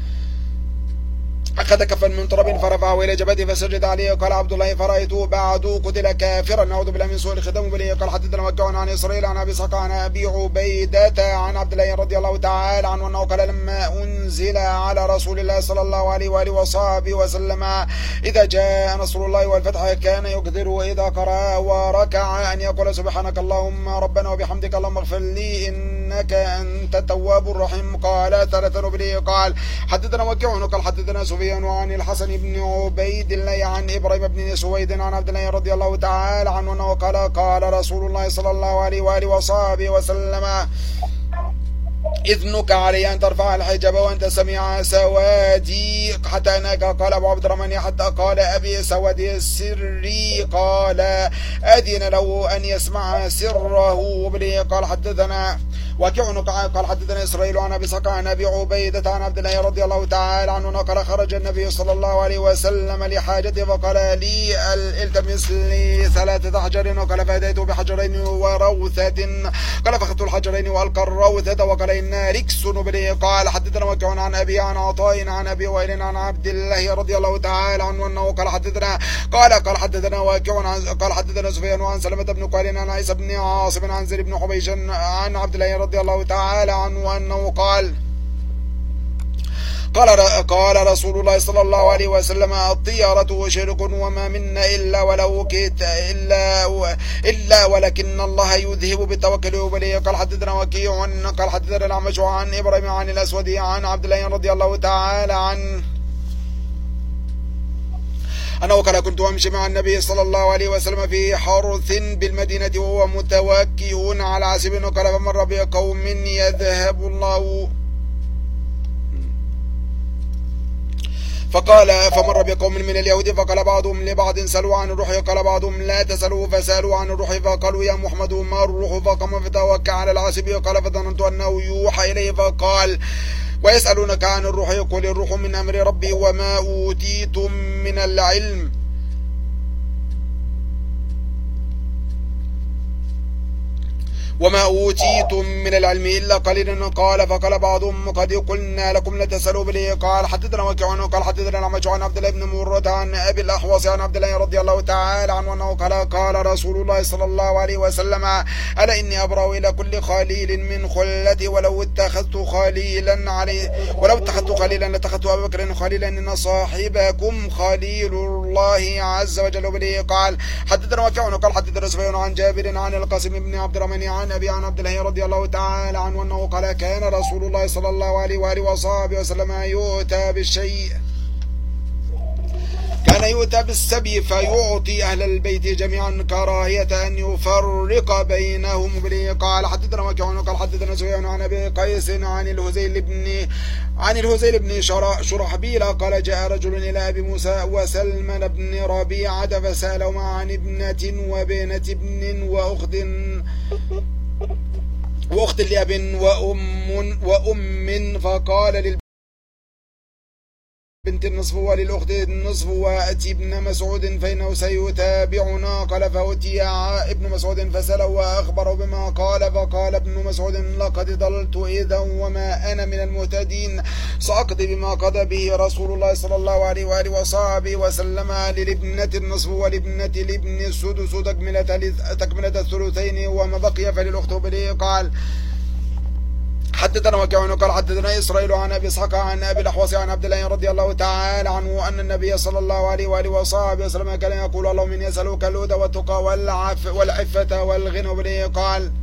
أخذ كفا من تراب فرفعه إلى جبهته فسجد عليه. قال عبد الله فرأيته بعد قتل كافرا نعوذ بالله من سوء الختام بليه. قال حدثنا وكيع عن إسرائيل عن أبي إسحاق عن أبي عبيدة عن عبد الله رضي الله تعالى عنه أنه قال لما أنزل على رسول الله صلى الله عليه وآله وصحبه وسلم إذا جاء نصر الله والفتح كان يقدر إذا قرأ وركع أن يقول سبحانك اللهم ربنا وبحمدك اللهم اغفر لي إنك أنت التواب الرحيم. قال ثلاثة بليه. قال حدثنا وكيع قال حدثنا سفيان عن الحسن بن عبيد الله عن إبراهيم بن سويد عن عبد الله رضي الله تعالى عنه أنه قال قال رسول الله صلى الله عليه وآله وصحبه وسلم إذنك علي أن ترفع الحجاب وأنت سميع سوادي حتى أنك. قال أبو عبد الرحمن حتى قال أبي سوادي سري قال أذن له أن يسمع سره بليه. قال حدثنا وكيع قال حدثنا إسرائيل عن أبي إسحاق عن أبي عبيدة عن عبد الله رضي الله تعالى عنه قال خرج النبي صلى الله عليه وسلم لحاجته فقال لي التمس لي ثلاثة أحجار وقال فأتيت بحجرين وروثة قال فأخذت الحجرين وألقى الروثة وقال إنها ركس بني. قال حدثنا وكيع عن أبي عن عطاء عن أبي وائل عن عبد الله رضي الله تعالى عنه أنه قال حدثنا قال قال حدثنا وكيع قال حدثنا سفيان عن سلمة بن قال عن عيسى بن عاصم عن زيد بن حبيش عن عبد الله رضي الله تعالى عنه أنه قال قال قال رسول الله صلى الله عليه وسلم الطيرة شرك وما منا إلا ولو كيت إلا إلا ولكن الله يذهب بالتوكل وبليه. قال حدثنا وكيع قال حدثنا الأعمش عن إبراهيم عن الأسود عن عبد الله رضي الله تعالى عنه أنه قال كنت أمشي مع النبي صلى الله عليه وسلم في حرث بالمدينة وهو متوكئ على عسب قال فمر بقوم يذهب الله فقال فمر بقوم من اليهود فقال بعضهم لبعض سألوا عن الروح قال بعضهم لا تسألوا فسألوا عن الروح فقالوا يا محمد ما الروح فقام فتوكى على العسب قال فظننت أنه يوحى إليه فقال ويسألونك عن الروح يقول الروح من أمر ربي وما أوتيتم من العلم وما أوتيتم من العلم إلا قليلا. قال فقال بعضهم قد قلنا لكم لتسألوا به. قال حدثنا وكيع قال حدثنا الأعمش عن عبد الله بن مرة عن أبي الأحوص عن عبد الله رضي الله تعالى عنه أنه قال قال رسول الله صلى الله عليه وسلم ألا إني أبرأ إلى كل خليل من خلتي ولو اتخذت خليلا عليه ولو اتخذت خليلا لاتخذت أبا بكر خليلا إن صاحبكم خليل الله عز وجل به. قال حدثنا وكيع قال حدثنا سفيان عن جابر عن القاسم بن عبد الرحمن عن أبي عن عبد الله رضي الله تعالى عنه أنه قال كان رسول الله صلى الله عليه وآله وصحبه وسلم يؤتى بالشيء كان يؤتى بالسبي فيعطي أهل البيت جميعا كراهية أن يفرق بينهم به. قال حدثنا وكيع قال حدثنا سفيان عن أبي قيس عن الهذيل بن عن الهذيل بن شرحبيل قال جاء رجل إلى أبي موسى وسلمان بن ربيعة فسألهما عن ابنة وبنت ابن وأخت وأخت لأب وأم وأم فقال للبنت النصف وللأخت النصف وأتي ابن مسعود فإنه سيتابعنا. قال فأتي ابن مسعود فسأله وأخبره بما قال فقال ابن مسعود لقد ضللت إذا وما أنا من المهتدين سأقضي بما قضى به رسول الله صلى الله عليه وآله وصحبه وسلم للابنة النصف ولابنة الابن السدس تكملة تكملة الثلثين وما بقي فللأخت بليه. قال حدثنا وكيع قال حدثنا إسرائيل عن أبي إسحاق عن أبي الأحوص عن عبد الله رضي الله تعالى عنه أن النبي صلى الله عليه وآله وصحبه وسلم كان يقول اللهم إني أسألك الهدى والتقى والعفة والغنى. قال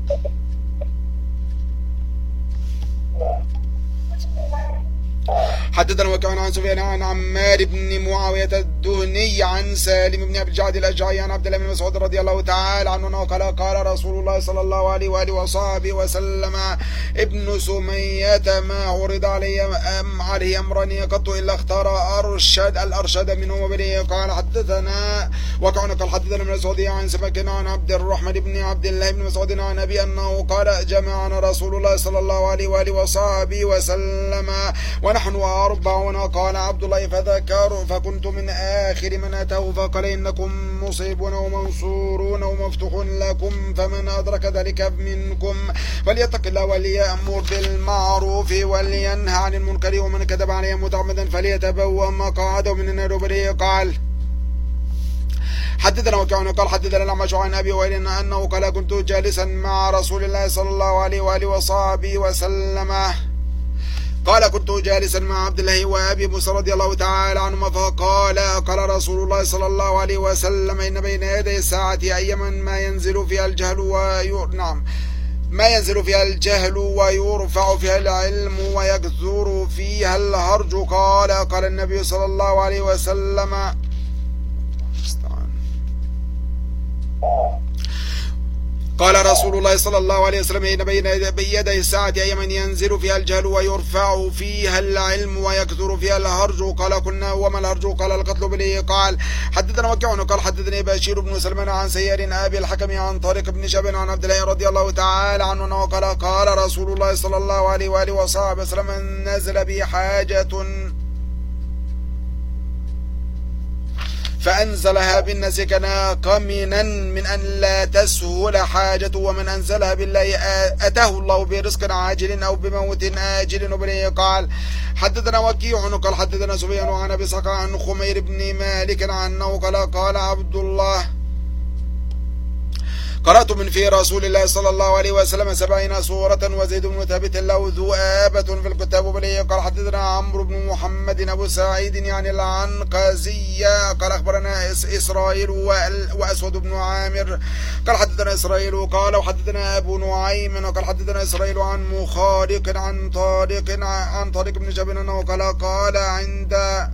حدثنا وكيع عن سفيان عن عمار بن معاوية الدهني عن سالم بن أبي الجعد الأشجعي عن عبد الله بن مسعود رضي الله تعالى عنه قال قال رسول الله صلى الله عليه وآله وصحبه وسلم ابن سمية ما عرض علي عليه أمرني قط إلا اختار أرشد الأرشد منه وبليه. قال حدثنا وكيع قال حدثنا من مسعود عن سمك عن عبد الرحمن بن عبد الله بن مسعود عن أبي أنه قال جمعنا رسول الله صلى الله عليه وآله وصحبه وسلم ونحن أربعون. قال عبد الله فذكر فكنت من آخر من أتاه فقال إنكم مصيبون ومنصورون ومفتوح لكم فمن أدرك ذلك منكم فليتق الله وليأمر بالمعروف ولينهى عن المنكر ومن كذب عليه متعمدا فليتبوأ مقعده من النار. وبه. قال حدثنا وكيع قال حدثنا الأعمش عن أبي وائل أنه قال كنت جالسا مع رسول الله صلى الله عليه وآله وصحبه وسلم قال كنت جالسا مع عبد الله وأبي موسى رضي الله تعالى عنهما فقال قال رسول الله صلى الله عليه وسلم إن بين يدي الساعة أياما ما ينزل فيها الجهل وينعم ما ينزل فيها الجهل ويرفع فيها العلم ويكثر فيها الهرج. قال قال النبي صلى الله عليه وسلم قال رسول الله صلى الله عليه وسلم إن بين يدي الساعة أيما ينزل فيها الجهل ويرفع فيها العلم ويكثر فيها الهرج. قال كنا وما الهرج؟ قال القتل بالإيه. قال حدثنا وكيع قال حدثني بشير بن سلمان عن سيار أبي الحكم عن طارق بن شهاب عن عبد الله رضي الله تعالى عنه قال قال رسول الله صلى الله عليه وآله وصحبه وسلم نزل بي حاجة فأنزلها بالناس كان قمنا من أن لا تسهل حاجته، ومن أنزلها بالله أتاه الله برزق عاجل أو بموت آجل. وبليه قال حدثنا وكيع قال حدثنا سفيان عن أبي إسحاق عن خمير بن مالك عنه قال قال عبد الله قرأت من في رسول الله صلى الله عليه وسلم سبعين سورة وزيد بن ثابت له ذؤابة في الكتاب. وبليه قال حدثنا عمرو بن محمد أبو سعيد يعني العنقزية قال أخبرنا إسرائيل وأسود بن عامر قال حدثنا إسرائيل قال وحدثنا أبو نعيم قال حدثنا إسرائيل عن مخارق عن طارق عن طارق بن شهاب أنه قال قال عند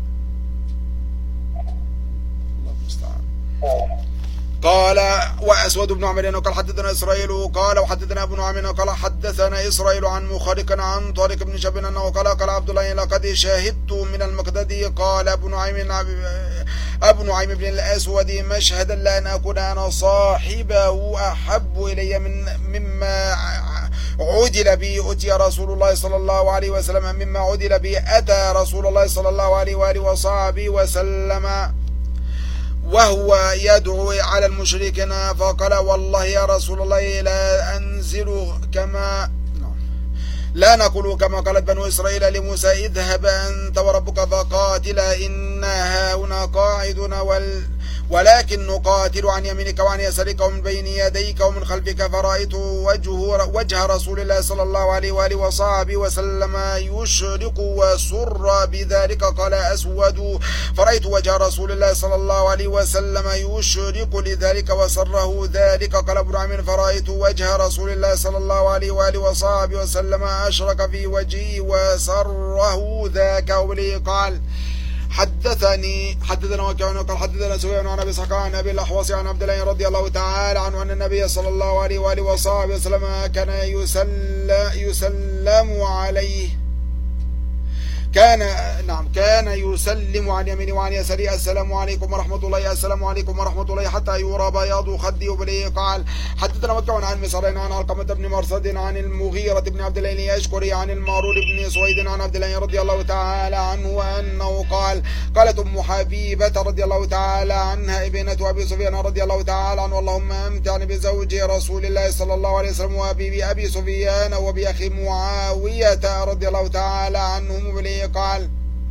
الله المستعان قال وأسود بن عمر قال حدثنا إسرائيل قال وحدثنا أبو نعيم قال حدثنا إسرائيل عن مخارق عن طارق بن شهاب أنه قال قال عبد الله لقد شهدت من المقداد. قال أبو نعيم أبو نعيم بن الأسود مشهدا لأن أكون أنا صاحبه أحب إلي من مما عدل بي أتي رسول الله صلى الله عليه وسلم مما عدل بي أتى رسول الله صلى الله عليه وآله وصحبه وسلم وهو يدعو على المشركين. فقال والله يا رسول الله لا أنزل كما لا نقول كما قالت بنو إسرائيل لموسى اذهب أنت وربك فقاتلا إنا هاهنا قاعدون وال ولكن نقاتل عن يمينك وعن يسارك ومن بين يديك ومن خلفك. فرأيت وجه, وجه رسول الله صلى الله عليه وآله وصحبه وسلم يشرق وسر بذلك. قال أسود فرأيت وجه رسول الله صلى الله عليه وسلم يشرق لذلك وسره ذلك. قال ابن عمر فرأيت وجه رسول الله صلى الله عليه وآله وصحبه وسلم أشرق في وجهه وسره ذاك. ولي قال حدثني حدثنا وكيع قال حدثنا سفيان عن أبي إسحاق عن أبي الأحوص عن عبد الله رضي الله تعالى عنه أن النبي صلى الله عليه وآله وصحبه وسلم كان يسلم, يسلم عليه كان نعم كان يسلم عن يمينه وعن يساره السلام عليكم ورحمة الله السلام عليكم ورحمة الله حتى يرى بياض خدي. وبليه قال حدثنا وكيع عن مسعر عن علقمة بن مرصد عن المغيرة بن عبد الله اليشكري عن المارور بن سويد عن عبد الله رضي الله تعالى عنه أنه قال قالت أم حبيبة رضي الله تعالى عنها ابنة أبي سفيان رضي الله تعالى عنه اللهم أمتعني بزوج رسول الله صلى الله عليه وسلم وأبي أبي سفيان وبأخي معاوية رضي الله تعالى عنهم. وبليه قال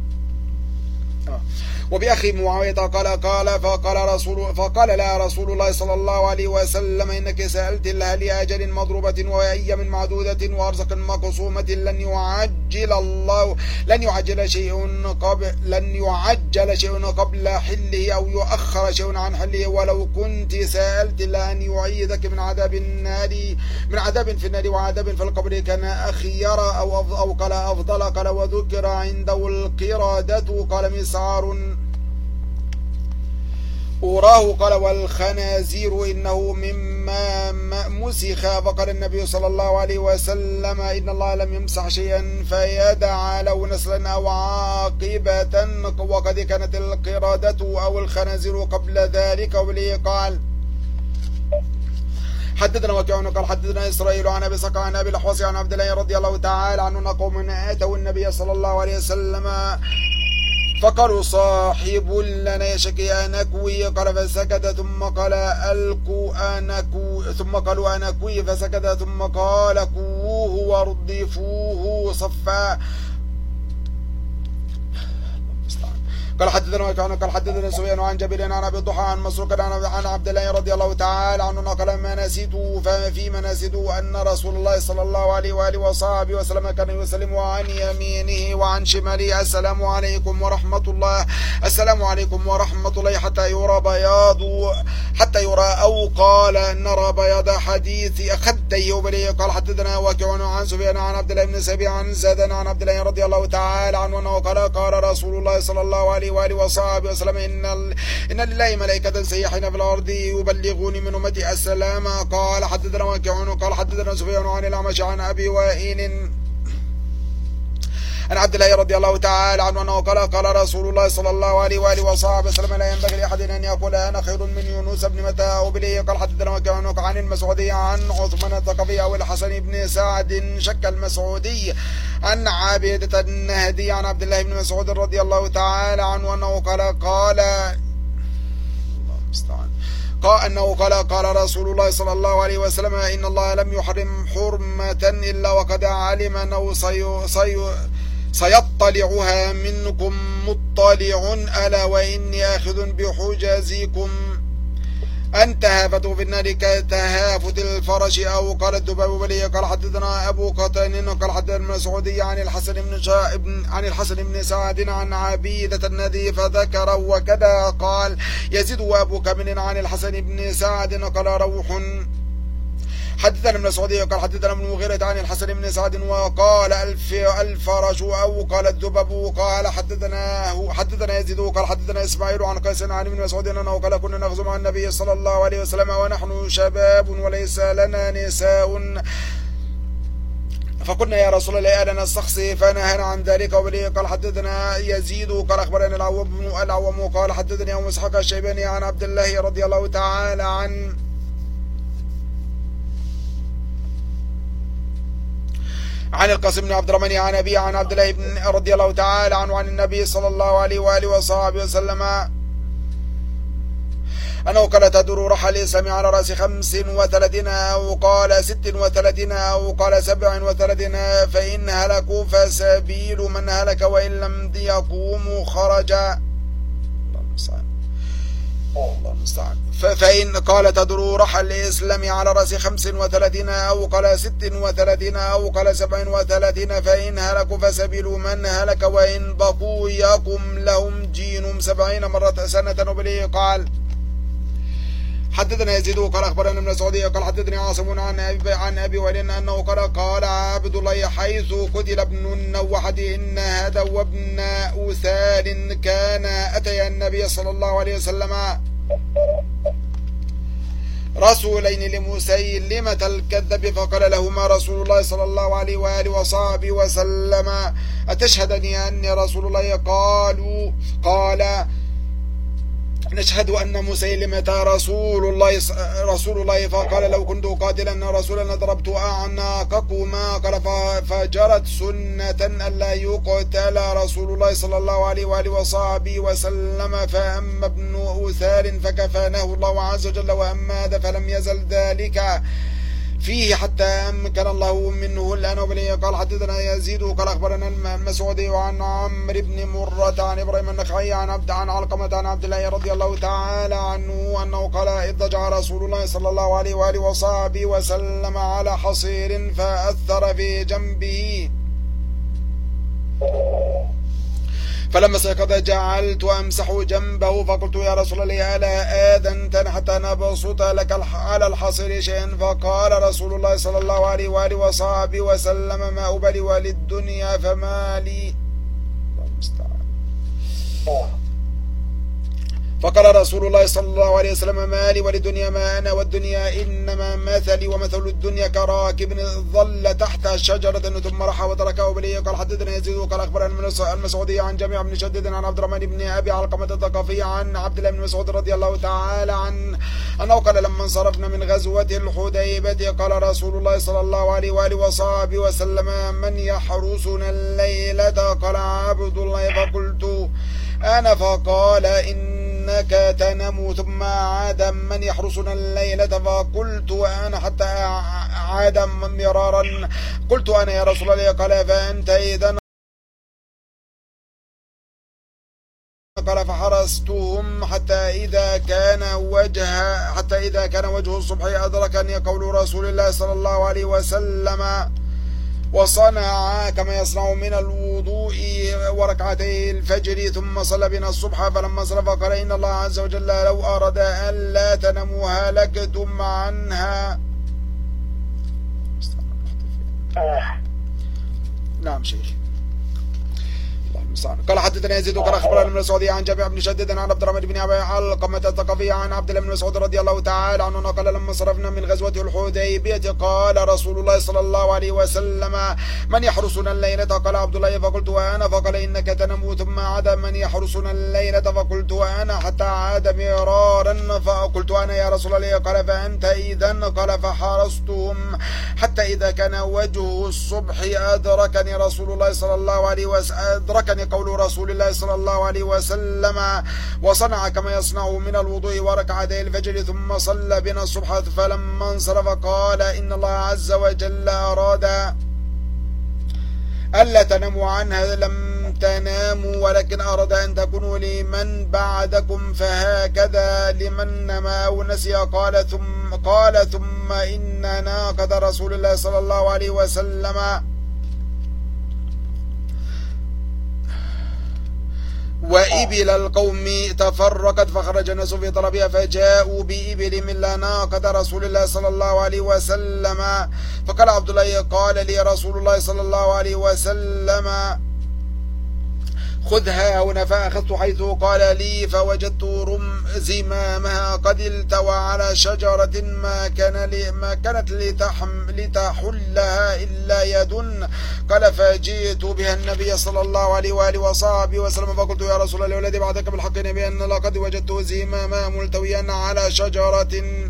وبأخي معاوية قال قال فقال رسول فقال لا رسول الله صلى الله عليه وسلم إنك سألت الله لأجل مضروبة وأيام معدودة وأرزق مقسومة لن يعجل الله لن يعجل شيء قبل لن يعجل شيء قبل حله أو يؤخر شيء عن حله. ولو كنت سألت الله أن يعيذك من عذاب النار من عذاب في النار وعذاب في القبر كان أخيرا أو أو قال أفضل. قال وذكر عنده القردة قال مسعار أوراه قال والخنازير إنه مما مسخ. فقال النبي صلى الله عليه وسلم إن الله لم يمسح شيئا فيدع له نسلا أو عاقبة وقد كانت القردة أو الخنازير قبل ذلك. وليه قال حدثنا وكيع قال حدثنا إسرائيل عن أبي إسحاق عن أبي الأحوص عن عبد الله رضي الله تعالى عنه قوما أتوا النبي صلى الله عليه وسلم فقالوا صاحب لنا يشكي أنكوي قال فسكت ثم قال ألقوا أنكو ثم قالوا أنكوي فسكت ثم قال كوه واردفوه صفا. قال حدثنا وكيع قال حدثنا سفيان عن جابر عن ابي الضحى عن مسروق عن عبد الله رضي الله تعالى عنه قال ما نسيته ففيما نسيته ان رسول الله صلى الله عليه واله وصحبه وسلم كان يسلم عن يمينه وعن شماله السلام عليكم ورحمه الله السلام عليكم ورحمه الله حتى يرى بياض حتى يرى أو قال نرى بياض حديث خديه وبليه. قال حدثنا وكيع عن سفيان عن عبد الله بن سبيع عن زادن عن عبد الله رضي الله تعالى عنه أنه قال قال رسول الله صلى الله عليه وآله وصحبه وسلم إن إن لله ملائكة سيحين في الأرض يبلغوني من أمتي السلام. قال حدثنا وكيع قال حدثنا سفيان عن الأعمش عن أبي وائل عن عبد الله رضي الله تعالى عنه أنه قال قال رسول الله صلى الله عليه وآله وصحبه وسلم لا ينبغي لأحد أن يقول أنا خير من يونس بن متى أو بليه. قال حدثنا وكيع عن المسعودي عن عثمان الثقفي أو الحسن بن سعد شك المسعودي عن عابدة النهدي عن عبد الله بن مسعود رضي الله تعالى عنه أنه قال قال الله المستعان قال أنه قال قال رسول الله صلى الله عليه وسلم إن الله لم يحرم حرمة إلا وقد علم أنه سي سي سيطلعها منكم مطلع ألا وإني آخذ بحجازكم أن تهافتوا في النار كتهافت الفرش أو قال الدباب ولي. قال حدثنا أبو قتان قال حدثنا المسعودي عن الحسن بن شائب عن الحسن بن سعد عن عبيدة النذي فذكر وكذا. قال يزيد وأبو كامل عن الحسن بن سعد قال روح. حدثنا ابن مسعود قال حدثنا ابن المغيرة عن الحسن بن سعد وقال الف الفرش أو قال الذبب. قال حدثنا حدثنا يزيد قال حدثنا إسماعيل عن قيس عن ابن مسعود أنه قال كنا نغزو مع النبي صلى الله عليه وسلم ونحن شباب وليس لنا نساء فقلنا يا رسول الله ألا نستخصي فنهانا عن ذلك. وبليه. قال حدثنا يزيد قال أخبرنا العوام بن العوام قال حدثني أبو إسحاق الشيباني عن عبد الله رضي الله تعالى عن عن القاسم بن عبد الرحمن عن أبي عن عبد الله بن رضي الله تعالى عنه عن النبي صلى الله عليه وآله وصحبه وسلم أنه قال تدور رحل الإسلام على رأس خمس وثلاثين أو قال ست وثلاثين أو قال سبع وثلاثين فإن هلكوا فسبيل من هلك وإن لم يقوموا خرج. الله المستعان الله المستعان. فإن قال تدور رحل الإسلام على رأس خمس وثلاثين أو قال ست وثلاثين أو قال سبع وثلاثين فإن هلكوا فسبيل من هلك وإن بقوا يقم لهم جين سبعين مرة سنة. وبليه. قال حدثنا يزيد قال أخبرنا ابن مسعود قال حدثني عاصم عن أبي عن أبي وائل أنه قال قال عبد الله حيث قتل ابن النوحة إن هذا وابن أثال كان أتيا النبي صلى الله عليه وسلم رسولين لمسيلمة الكذب فقال لهما رسول الله صلى الله عليه وآله وصحبه وسلم أتشهدني أني رسول الله؟ قالوا قال نشهد أن مسيلمة رسول الله رسول الله. فقال لو كنت قاتلا رسولا ضربت أعناقكما. قال فجرت سنة ألا يقتل رسول الله صلى الله عليه وآله وصحبه وسلم. فأما ابن أثال فكفاناه الله عز وجل وأما هذا فلم يزل ذلك فيه حتى أمكن الله منه الآن. وبليه. قال حدثنا يزيد قال أخبرنا المسعودي عن عمرو بن مرة عن إبراهيم النخعي عن عبد عن علقمة عن عبد الله رضي الله تعالى عنه أنه قال اضطجع رسول الله صلى الله عليه وآله وصحبه وسلم على حصير فأثر في جنبه فلما استيقظ جعلت أمسح جنبه فقلت يا رسول الله ألا آذنتني حتى نبسط لك على الحصير شيئا؟ فقال رسول الله صلى الله عليه وآله وصحبه وسلم ما أبالي وللدنيا فما لي. فقال رسول الله صلى الله عليه وسلم ما لي وللدنيا ما أنا والدنيا إنما مثلي ومثل الدنيا كراكب ظل تحت شجرة ثم راح وتركه. وبليه. قال حدثنا يزيد قال أخبرنا المسعودي عن جميع بن شديد عن عبد الرحمن بن أبي علقمة الثقفي عن عبد الله بن مسعود رضي الله تعالى عن أنه قال لما انصرفنا من غزوة الحديبية قال رسول الله صلى الله عليه وآله وصحبه وسلم من يحرسنا الليلة؟ قال عبد الله فقلت أنا. فقال إنك تنام ثم عاد من يحرسنا الليلة؟ فقلت أنا حتى عاد مرارا. قلت أنا يا رسول الله. قال فأنت إذن. قال فحرستهم حتى إذا كان وجه حتى إذا كان وجه الصبح أدركني قول رسول الله صلى الله عليه وسلم وصنع كما يصنع من الوضوء وركعتي الفجر ثم صلى بنا الصبح فلما انصرف قال إن الله عز وجل لو أراد أن لا تنموا هلكتم عنها. نعم شيخ. قال حدثنا يزيد قال اخبرنا ابن مسعود عن جابر بن شديد عن عبد الرحمن بن ابي علقمة الثقفي عن عبد الله بن مسعود رضي الله تعالى عنه قال لما صرفنا من غزوة الحديبية قال رسول الله صلى الله عليه وسلم من يحرسنا الليلة؟ قال عبد الله فقلت وانا، فقال انك تنم، ثم عاد من يحرسنا الليلة؟ فقلت وانا، حتى عاد مرارا فقلت انا يا رسول الله. قال فانت اذا؟ قال فحرستهم حتى اذا كان وجه الصبح ادركني رسول الله صلى الله عليه وسلم ادركني قول رسول الله صلى الله عليه وسلم وصنع كما يصنع من الوضوء وركعتي الفجر ثم صلى بنا الصبح فلما انصرف قال إن الله عز وجل أراد ألا تناموا عنها لم تناموا ولكن أراد أن تكونوا لمن بعدكم فهكذا لمن نما أو نسي. قال ثم قال ثم إن ناقة رسول الله صلى الله عليه وسلم وإبل القوم تفرقت فخرج الناس في طلبها فجاءوا بإبل من لا ناقة رسول الله صلى الله عليه وسلم. فقال عبد الله قال لي رسول الله صلى الله عليه وسلم خذها هنا، فأخذت حيث قال لي فوجدت رم زمامها قد التوى على شجرة ما كان لي ما كانت لتحم لتحلها إلا يد. قال فجئت بها النبي صلى الله عليه وآله وصحبه وسلم فقلت يا رسول الله والذي بعدك بالحق نبي أن لقد وجدت زمامها ملتويا على شجرة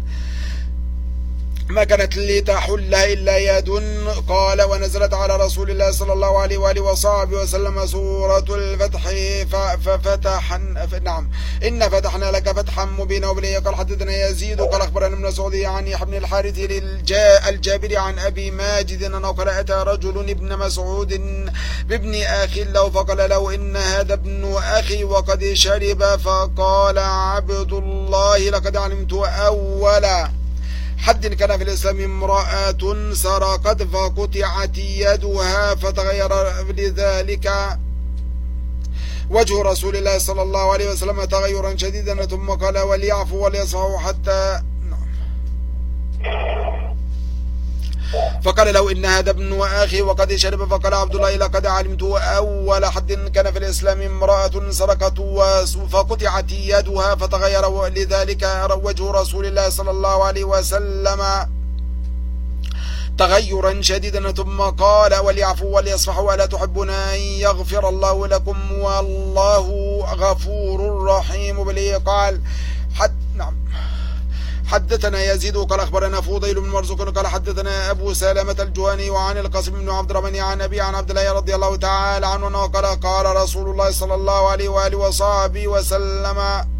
ما كانت لتحلها إلا يد. قال ونزلت على رسول الله صلى الله عليه وآله وصحبه وسلم سورة الفتح ففتح نعم إن فتحنا لك فتحا مبينا. وبليه قال حدثنا يزيد قال أخبرنا ابن مسعود عن يحيى بن الحارث الجابر عن أبي ماجد أنه قال أتى رجل ابن مسعود بابن أخي له فقال له إن هذا ابن أخي وقد شرب. فقال عبد الله لقد علمت أولا حد كان في الإسلام امرأة سرقت فقطعت يدها فتغير لذلك وجه رسول الله صلى الله عليه وسلم تغيرا شديدا ثم قال وليعفو وليصفحوا حتى فقال له إن هذا ابن أخي وقد شرب. فقال عبد الله لقد علمت أول حد كان في الإسلام امرأة سرقت فقطعت يدها فتغير لذلك وجه رسول الله صلى الله عليه وسلم تغيرا شديدا ثم قال وليعفوا وليصفحوا ألا تحبون أن يغفر الله لكم والله غفور رحيم. بليه قال حد نعم حدثنا يزيد قال أخبرنا فضيل بن مرزوق قال حدثنا أبو سلمة الجهني وعن القاسم بن عبد الرحمن عن أبي عن عبد الله رضي الله تعالى عنه قال قال رسول الله صلى الله عليه وآله وصحبه وسلم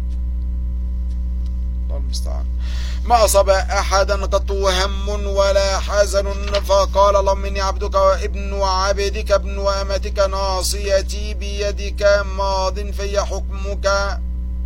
المستعان ما أصاب أحدا قط هم ولا حزن فقال اللهم إني عبدك وابن عبدك ابن أمتك ناصيتي بيدك ماض في حكمك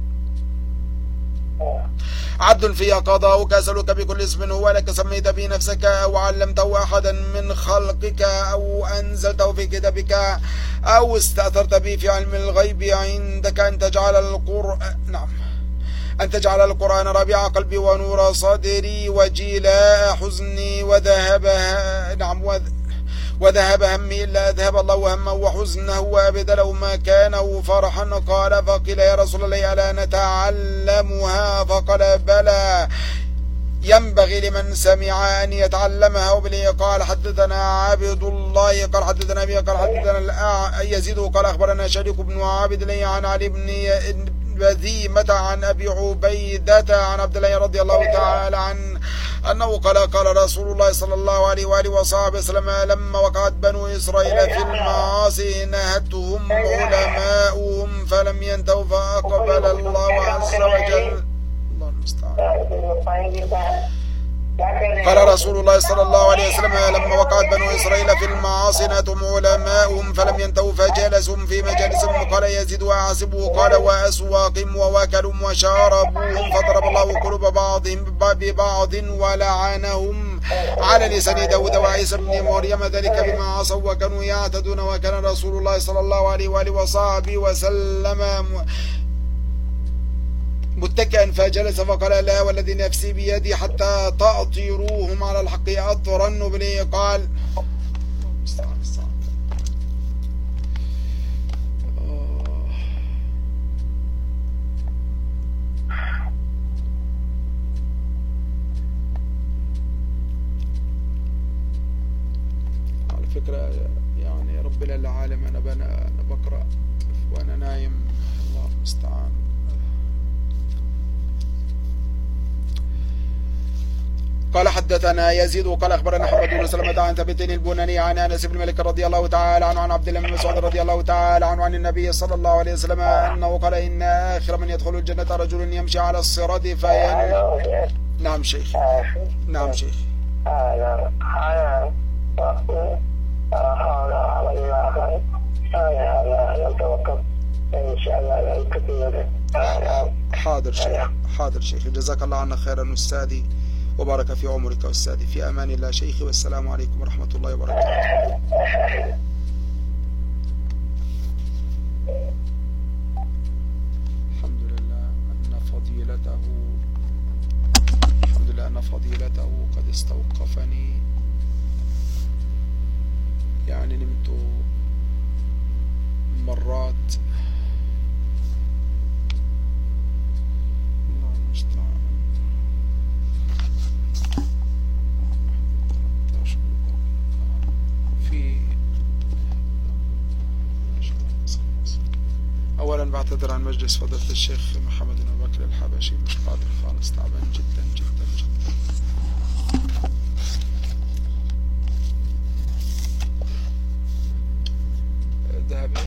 عدل في قضاؤك أسألك بكل اسم هو لك سميت به نفسك أو علمته أحدا من خلقك أو أنزلته في كتابك أو استأثرت به في علم الغيب عندك أن تجعل القرآن نعم أن تجعل القرآن ربيع قلبي ونور صدري وجلاء حزني وذهب نعم وذهب همي إلا أذهب الله همه وحزنه وأبدله ما كان فرحا. قال فقيل يا رسول الله ألا نتعلمها؟ فقال بلى ينبغي لمن سمع أن يتعلمها. وبليه قال حدثنا عبد الله قال حدثنا أبي قال حدثنا يزيد قال أخبرنا شريك بن عابد لي عن علي بن بذيمة عن أبي عبيدة عن عبد الله رضي الله تعالى عنه أنه قال قال رسول الله صلى الله عليه وآله وصحبه وسلم لما وقعت بنو إسرائيل في المعاصي نهتهم علماؤهم فلم ينتهوا فأقبل الله عز وجل الله المستعان قال رسول الله صلى الله عليه وسلم لما وقعت بنو إسرائيل في المعاصي ناتهم علماؤهم فلم ينتهوا فجالسهم في مجالسهم. قال يزيد وأحسبه قال وأسواقهم ووكلهم وشاربوهم فضرب الله قلوب بعضهم ببعض ولعنهم على لسان داود وعيسى بن مريم ذلك بما عصوا وكانوا يعتدون. وكان رسول الله صلى الله عليه وآله وصحبه وسلم متكئا فجلس فقال لا والذي نفسي بيدي حتى تأطيروهم على الحق أطرا بلي. قال على فكرة يعني ربنا العالم أنا أنا بقرأ وأنا نايم الله المستعان. قال حدثنا يزيد وقال اخبرنا حمد بن سلمة عن ثابت البناني عن انس بن مالك رضي الله تعالى عنه عن عبد الله بن مسعود رضي الله تعالى عنه عن النبي صلى الله عليه وسلم انه قال ان اخر من يدخل الجنة رجل يمشي على الصراط فين. نعم شيخ. نعم شيخ. حاضر شيخ. حاضر شيخ جزاك الله عنا خيرا أستاذي وبارك في عمرك أستاذي. في أمان الله شيخي والسلام عليكم ورحمة الله وبركاته. الحمد لله أن فضيلته الحمد لله أن فضيلته قد استوقفني يعني نمت مرات الله المستعان. في أولا بعتذر عن مجلس فضيلة الشيخ محمد بن بكر الحبشي مش قادر خالص تعبان جدا جدا جدا.